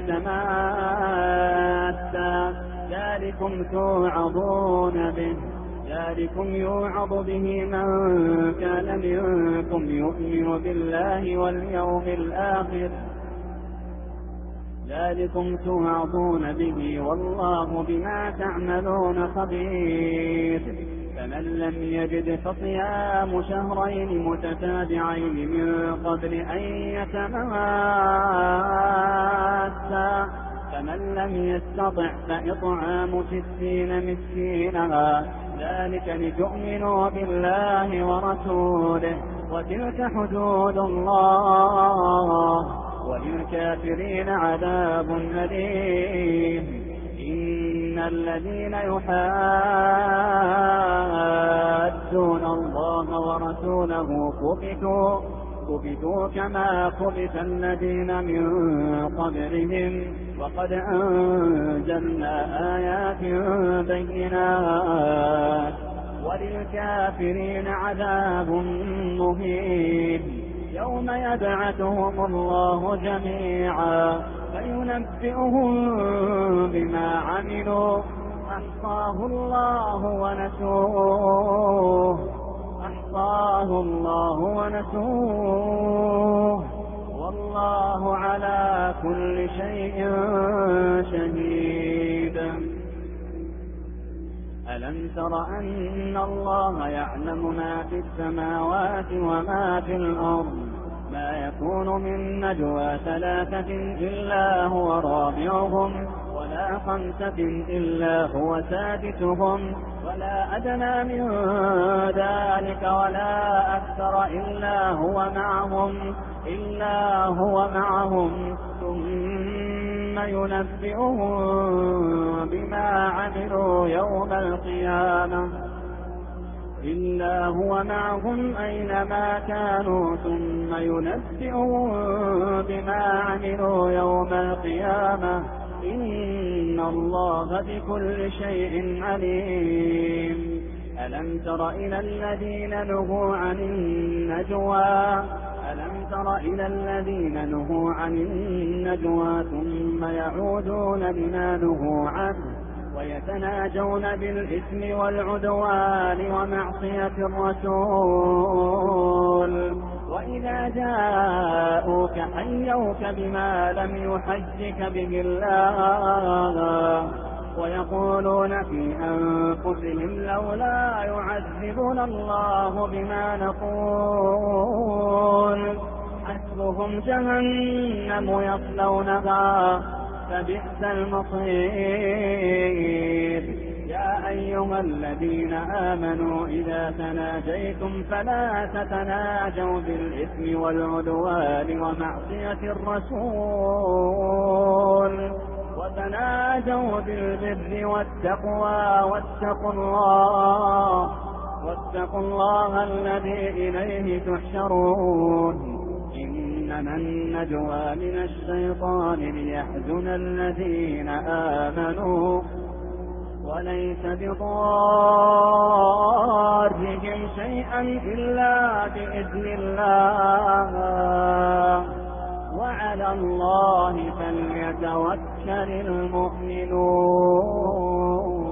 يتماسا ذلكم توعظون به ذلكم يوعظ به من كان منكم يؤمن بالله واليوم الآخر ذلكم توعظون به والله بما تعملون خبير. فمن لم يجد فصيام شهرين متتابعين من قبل أن يتماسا، فمن لم يستطع فإطعام ستين مسكينا، ذلك لتؤمنوا بالله ورسوله، وتلك حدود الله، وللكافرين عذاب أليم. إن الذين يحادون الله ورسوله كبتوا كبتوا كما كبت الذين من قبلهم، وقد أنزلنا آيات بينات، وللكافرين عذاب مهين. يوم يبعثهم الله جميعا فينبئهم بما عملوا، أحصاه الله ونسوه أحصاه الله ونسوه والله على كل شيء شهيد. ألم تر أن الله يعلم ما في السماوات وما في الأرض؟ ما يكون من نجوى ثلاثة إلا هو رابعهم، ولا خمسة إلا هو سادسهم، ولا أدنى من ذلك ولا أكثر إلا هو معهم إلا هو معهم ثم ينبئهم بما عملوا يوم القيامة إلا هو معهم أينما كانوا ثم ينبئهم بما عملوا يوم القيامة إن الله بكل شيء عليم. ألم تر إلى الذين نهوا عن النجوى ألم تر إلى الذين نهوا عن النجوى ثم يعودون لما نهوا عنه ويتناجون بالإثم والعدوان ومعصية الرسول، وإذا جاءوك حيوك بما لم يحيك به الله، ويقولون في أنفسهم لولا يعذبنا الله بما نقول، حسبهم جهنم يصلونها فبئس المصير. يا أيها الذين آمنوا إذا تناجيتم فلا تتناجوا بالإثم والعدوان ومعصية الرسول، وتناجوا بالبر والتقوى واتقوا الله واتقوا الله الذي إليه تحشرون. إنما النجوى من الشيطان ليحزن الذين آمنوا وليس بضارهم شيئا إلا بإذن الله، وعلى الله فليتوكل المؤمنون.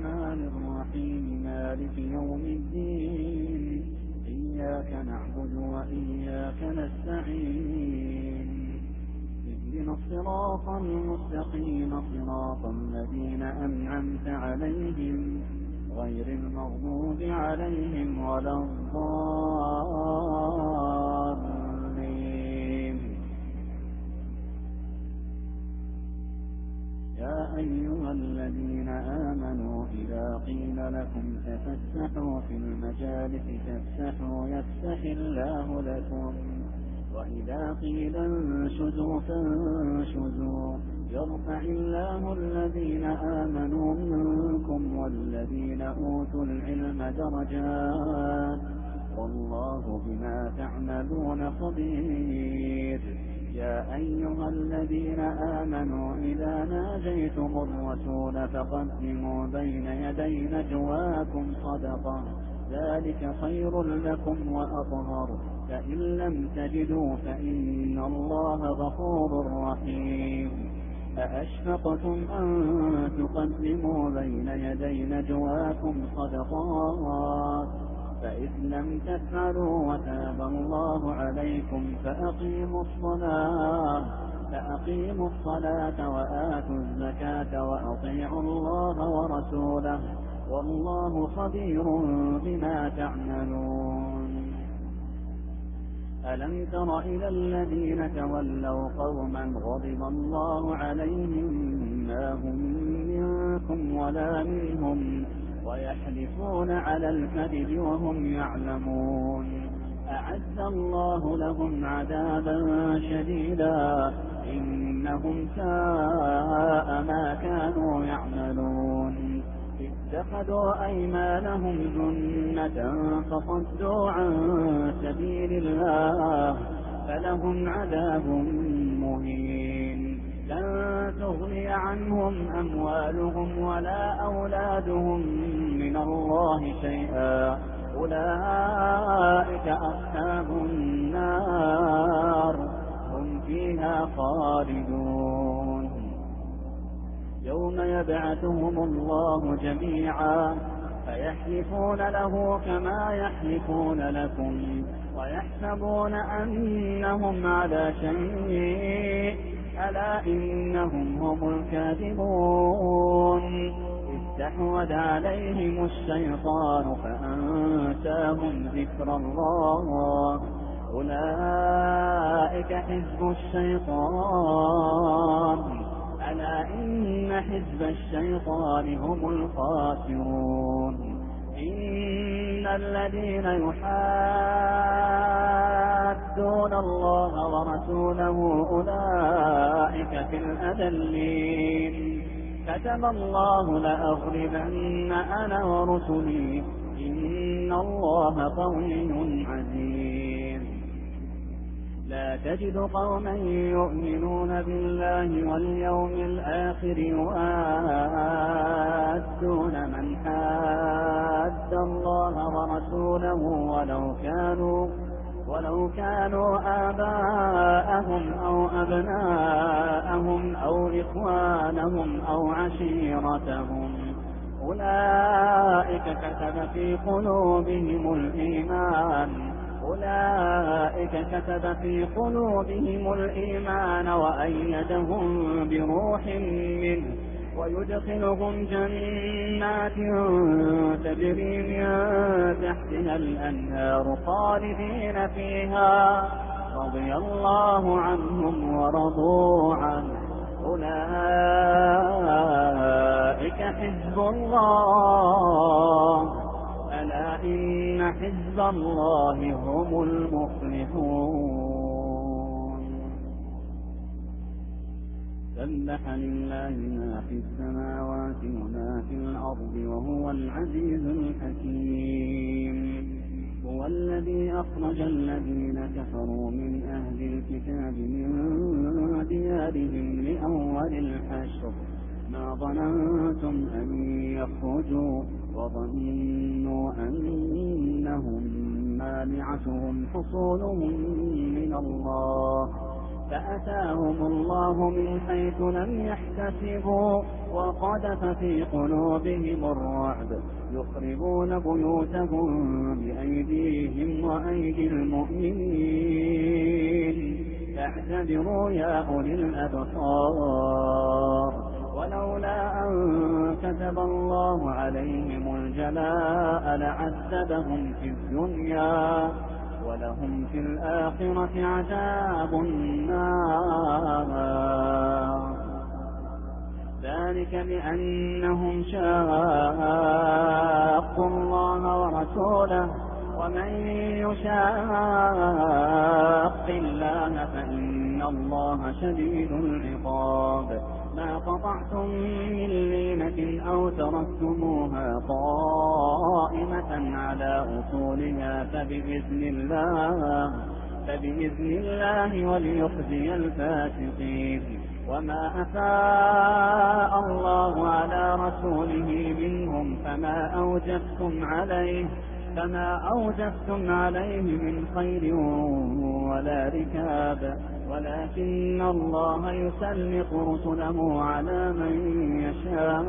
الرحمن الرحيم مالك يوم الدين إياك نعبد وإياك نستعين اهدنا الصراط المستقيم صراط الذين أنعمت عليهم غير المغضوب عليهم ولا الضالين. يا أيها الذين آمنوا إذا قيل لكم تفسحوا في المجالس تفسحوا يفسح الله لكم وإذا قيل انشزوا فانشزوا يرفع الله الذين آمنوا منكم والذين أوتوا العلم درجات والله بما تعملون خبير. يا أيها الذين آمنوا إذا ناجيتم الرسول فقدموا بين يدي نجواكم صدقة ذلك خير لكم وأطهر فإن لم تجدوا فإن الله غفور رحيم. أأشفقتم أن تقدموا بين يدي نجواكم صدقات فإذ لم تفعلوا وتاب الله عليكم فأقيموا الصلاة فأقيموا الصلاة وآتوا الزكاة وأطيعوا الله ورسوله والله خبير بما تعملون. ألم تر إلى الذين تولوا قوما غضب الله عليهم ما هم منكم ولا منهم ويحلفون على الكذب وهم يعلمون أعد الله لهم عذابا شديدا إنهم ساء ما كانوا يعملون. اتخذوا أيمانهم جنة فصدوا عن سبيل الله فلهم عذاب مهين. لن تغني عنهم أموالهم ولا أولادهم من الله شيئا أولئك أصحاب النار هم فيها خالدون. يوم يبعثهم الله جميعا فيحلفون له كما يحلفون لكم ويحسبون أنهم على شيء ألا إنهم هم الكاذبون. استحوذ عليهم الشيطان فأنساهم ذكر الله أولئك حزب الشيطان ألا إن حزب الشيطان هم الخاسرون. إن الذين يحادون الله ورسوله أولئك في الأذلين. كتب الله لأغلبن أنا ورسلي إن الله قوي عزيز. لا تجد قوما يؤمنون بالله واليوم الآخر يوادون من حاد الله ورسوله ولو كانوا ولو كانوا آباءهم أو أبناءهم أو إخوانهم أو عشيرتهم أولئك كتب في قلوبهم الإيمان أولئك كتب في قلوبهم الإيمان وأيدهم بروح منه ويدخلهم جنات تجري من تحتها الأنهار خالدين فيها رضي الله عنهم ورضوا عنه أولئك حزب الله ألا إن حزب الله هم المفلحون. سبح لله ما في السماوات وما في الأرض وهو العزيز الحكيم. هو الذي أخرج الذين كفروا من أهل الكتاب من ديارهم لأول الحشر ما ظننتم أن يخرجوا وظنوا أنهم مانعتهم حصولهم من الله فأتاهم الله من حيث لم يحتسبوا وقذف في قلوبهم الرعب يخربون بيوتهم بأيديهم وأيدي المؤمنين فاعتبروا يا أولي الأبصار ولولا أن كتب الله عليهم الجلاء لعذبهم في الدنيا ولهم في الآخرة عذاب النار ذلك بأنهم شاقوا الله ورسوله ومن يشاق الله فإن الله شديد العقاب ما قطعتم من لينة أو تركتموها قائمة على أصولها فبإذن الله فبإذن الله وليخزي الفاسقين وما أفاء الله على رسوله منهم فما أوجفتم عليه فما أوجفتم عليه من خير ولا ركاب ولكن الله يسلط رسله على من يشاء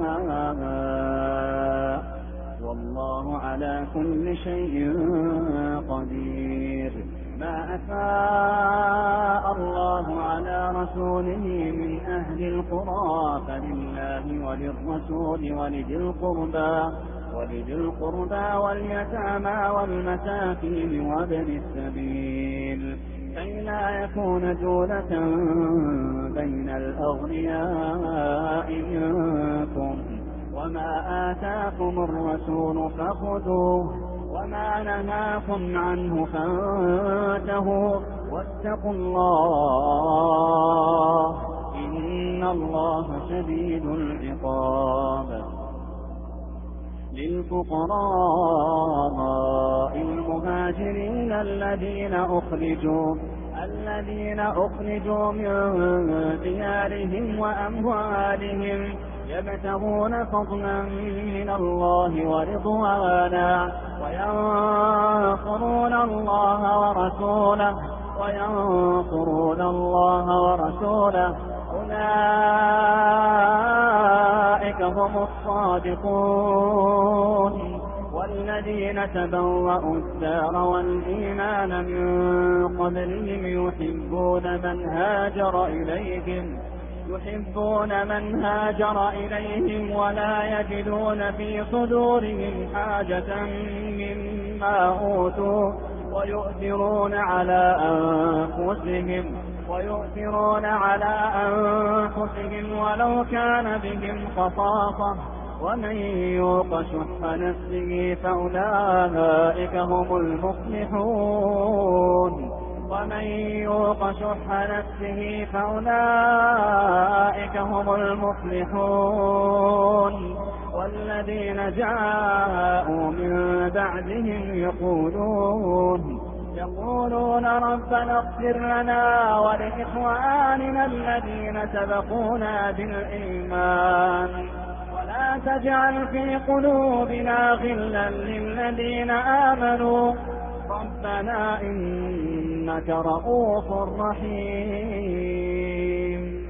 والله على كل شيء قدير ما أفاء الله على رسوله من أهل القرى فلله وللرسول ولذي القربى ولذي القربى واليتامى والمساكين وابن السبيل كي لا يكون دولة بين الأغنياء منكم وما آتاكم الرسول فخذوه وما نهاكم عنه فانتهوا واتقوا الله إن الله شديد العقاب للفقراء المهاجرين الذين أخرجوا الذين أخرجوا من ديارهم وأموالهم يبتغون فضلا من الله ورضوانا وينصرون الله ورسوله وينصرون الله ورسوله أولئك هم الصادقون والذين تبوأوا الدار والإيمان من قبلهم يحبون من هاجر إليهم يحبون من هاجر إليهم ولا يجدون في صدورهم حاجة مما أوتوا ويؤثرون على أنفسهم ويؤثرون على أنفسهم ولو كان بهم خصاصة ومن يوق شح نفسه فأولئك هم المفلحون ومن يوق شح نفسه فأولئك هم المفلحون والذين جاءوا من بعدهم يقولون يقولون ربنا اغفر لنا ولإخواننا الذين سبقونا بالإيمان ولا تجعل في قلوبنا غلا للذين آمنوا ربنا إنك رؤوف رحيم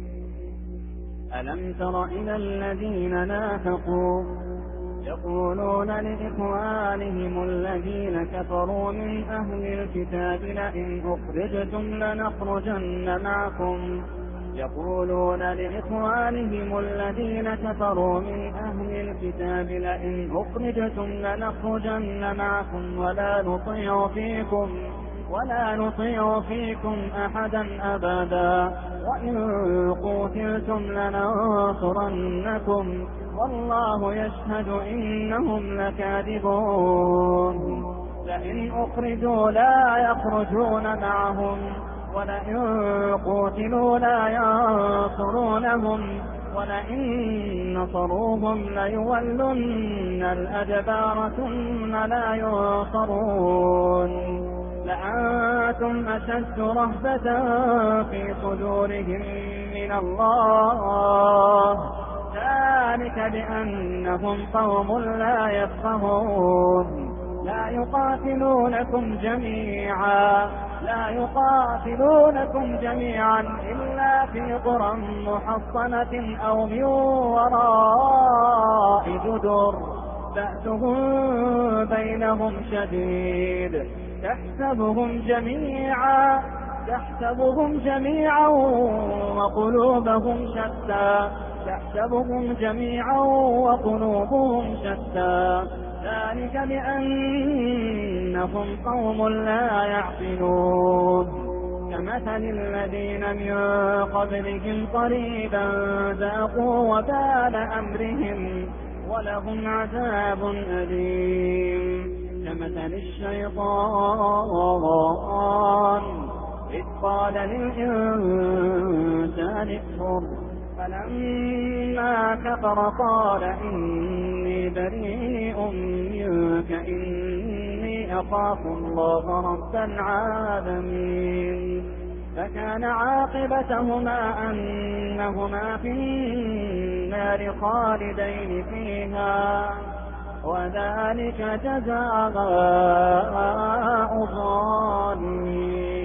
ألم تر إلى الذين نافقوا يقولون لإخوانهم الذين كفروا من أهل الكتاب لئن أخرجتم لنخرجن معكم يقولون لإخوانهم الذين كفروا من أهل الكتاب لئن أخرجتم لنخرجن معكم ولا نطيع فيكم ولا نطيع فيكم أحدا أبدا وإن قتلتم لننصرنكم والله يشهد إنهم لكاذبون لئن أخرجوا لا يخرجون معهم ولئن قتلوا لا ينصرونهم ولئن نصروهم ليولن الأدبار ثم لا ينصرون لأنتم أشد رهبة في صدورهم من الله ذلك بأنهم قوم لا يفقهون لا يقاتلونكم جميعا لا يقاتلونكم جميعا إلا في قرى محصنة أو من وراء جدر بأسهم بينهم شديد تحسبهم جميعا تحسبهم جميعا وقلوبهم شتى تحسبهم جميعا وقلوبهم شتى ذلك بأنهم قوم لا يعقلون كمثل الذين من قبلهم قريبا ذاقوا وبال أمرهم ولهم عذاب أليم كمثل الشيطان إذ قال للإنسان اكفر فلما كفر قال إني بريء منك إني أخاف الله رب العالمين فكان عاقبتهما أنهما في النار خالدين فيها وذلك جزاء الظالمين.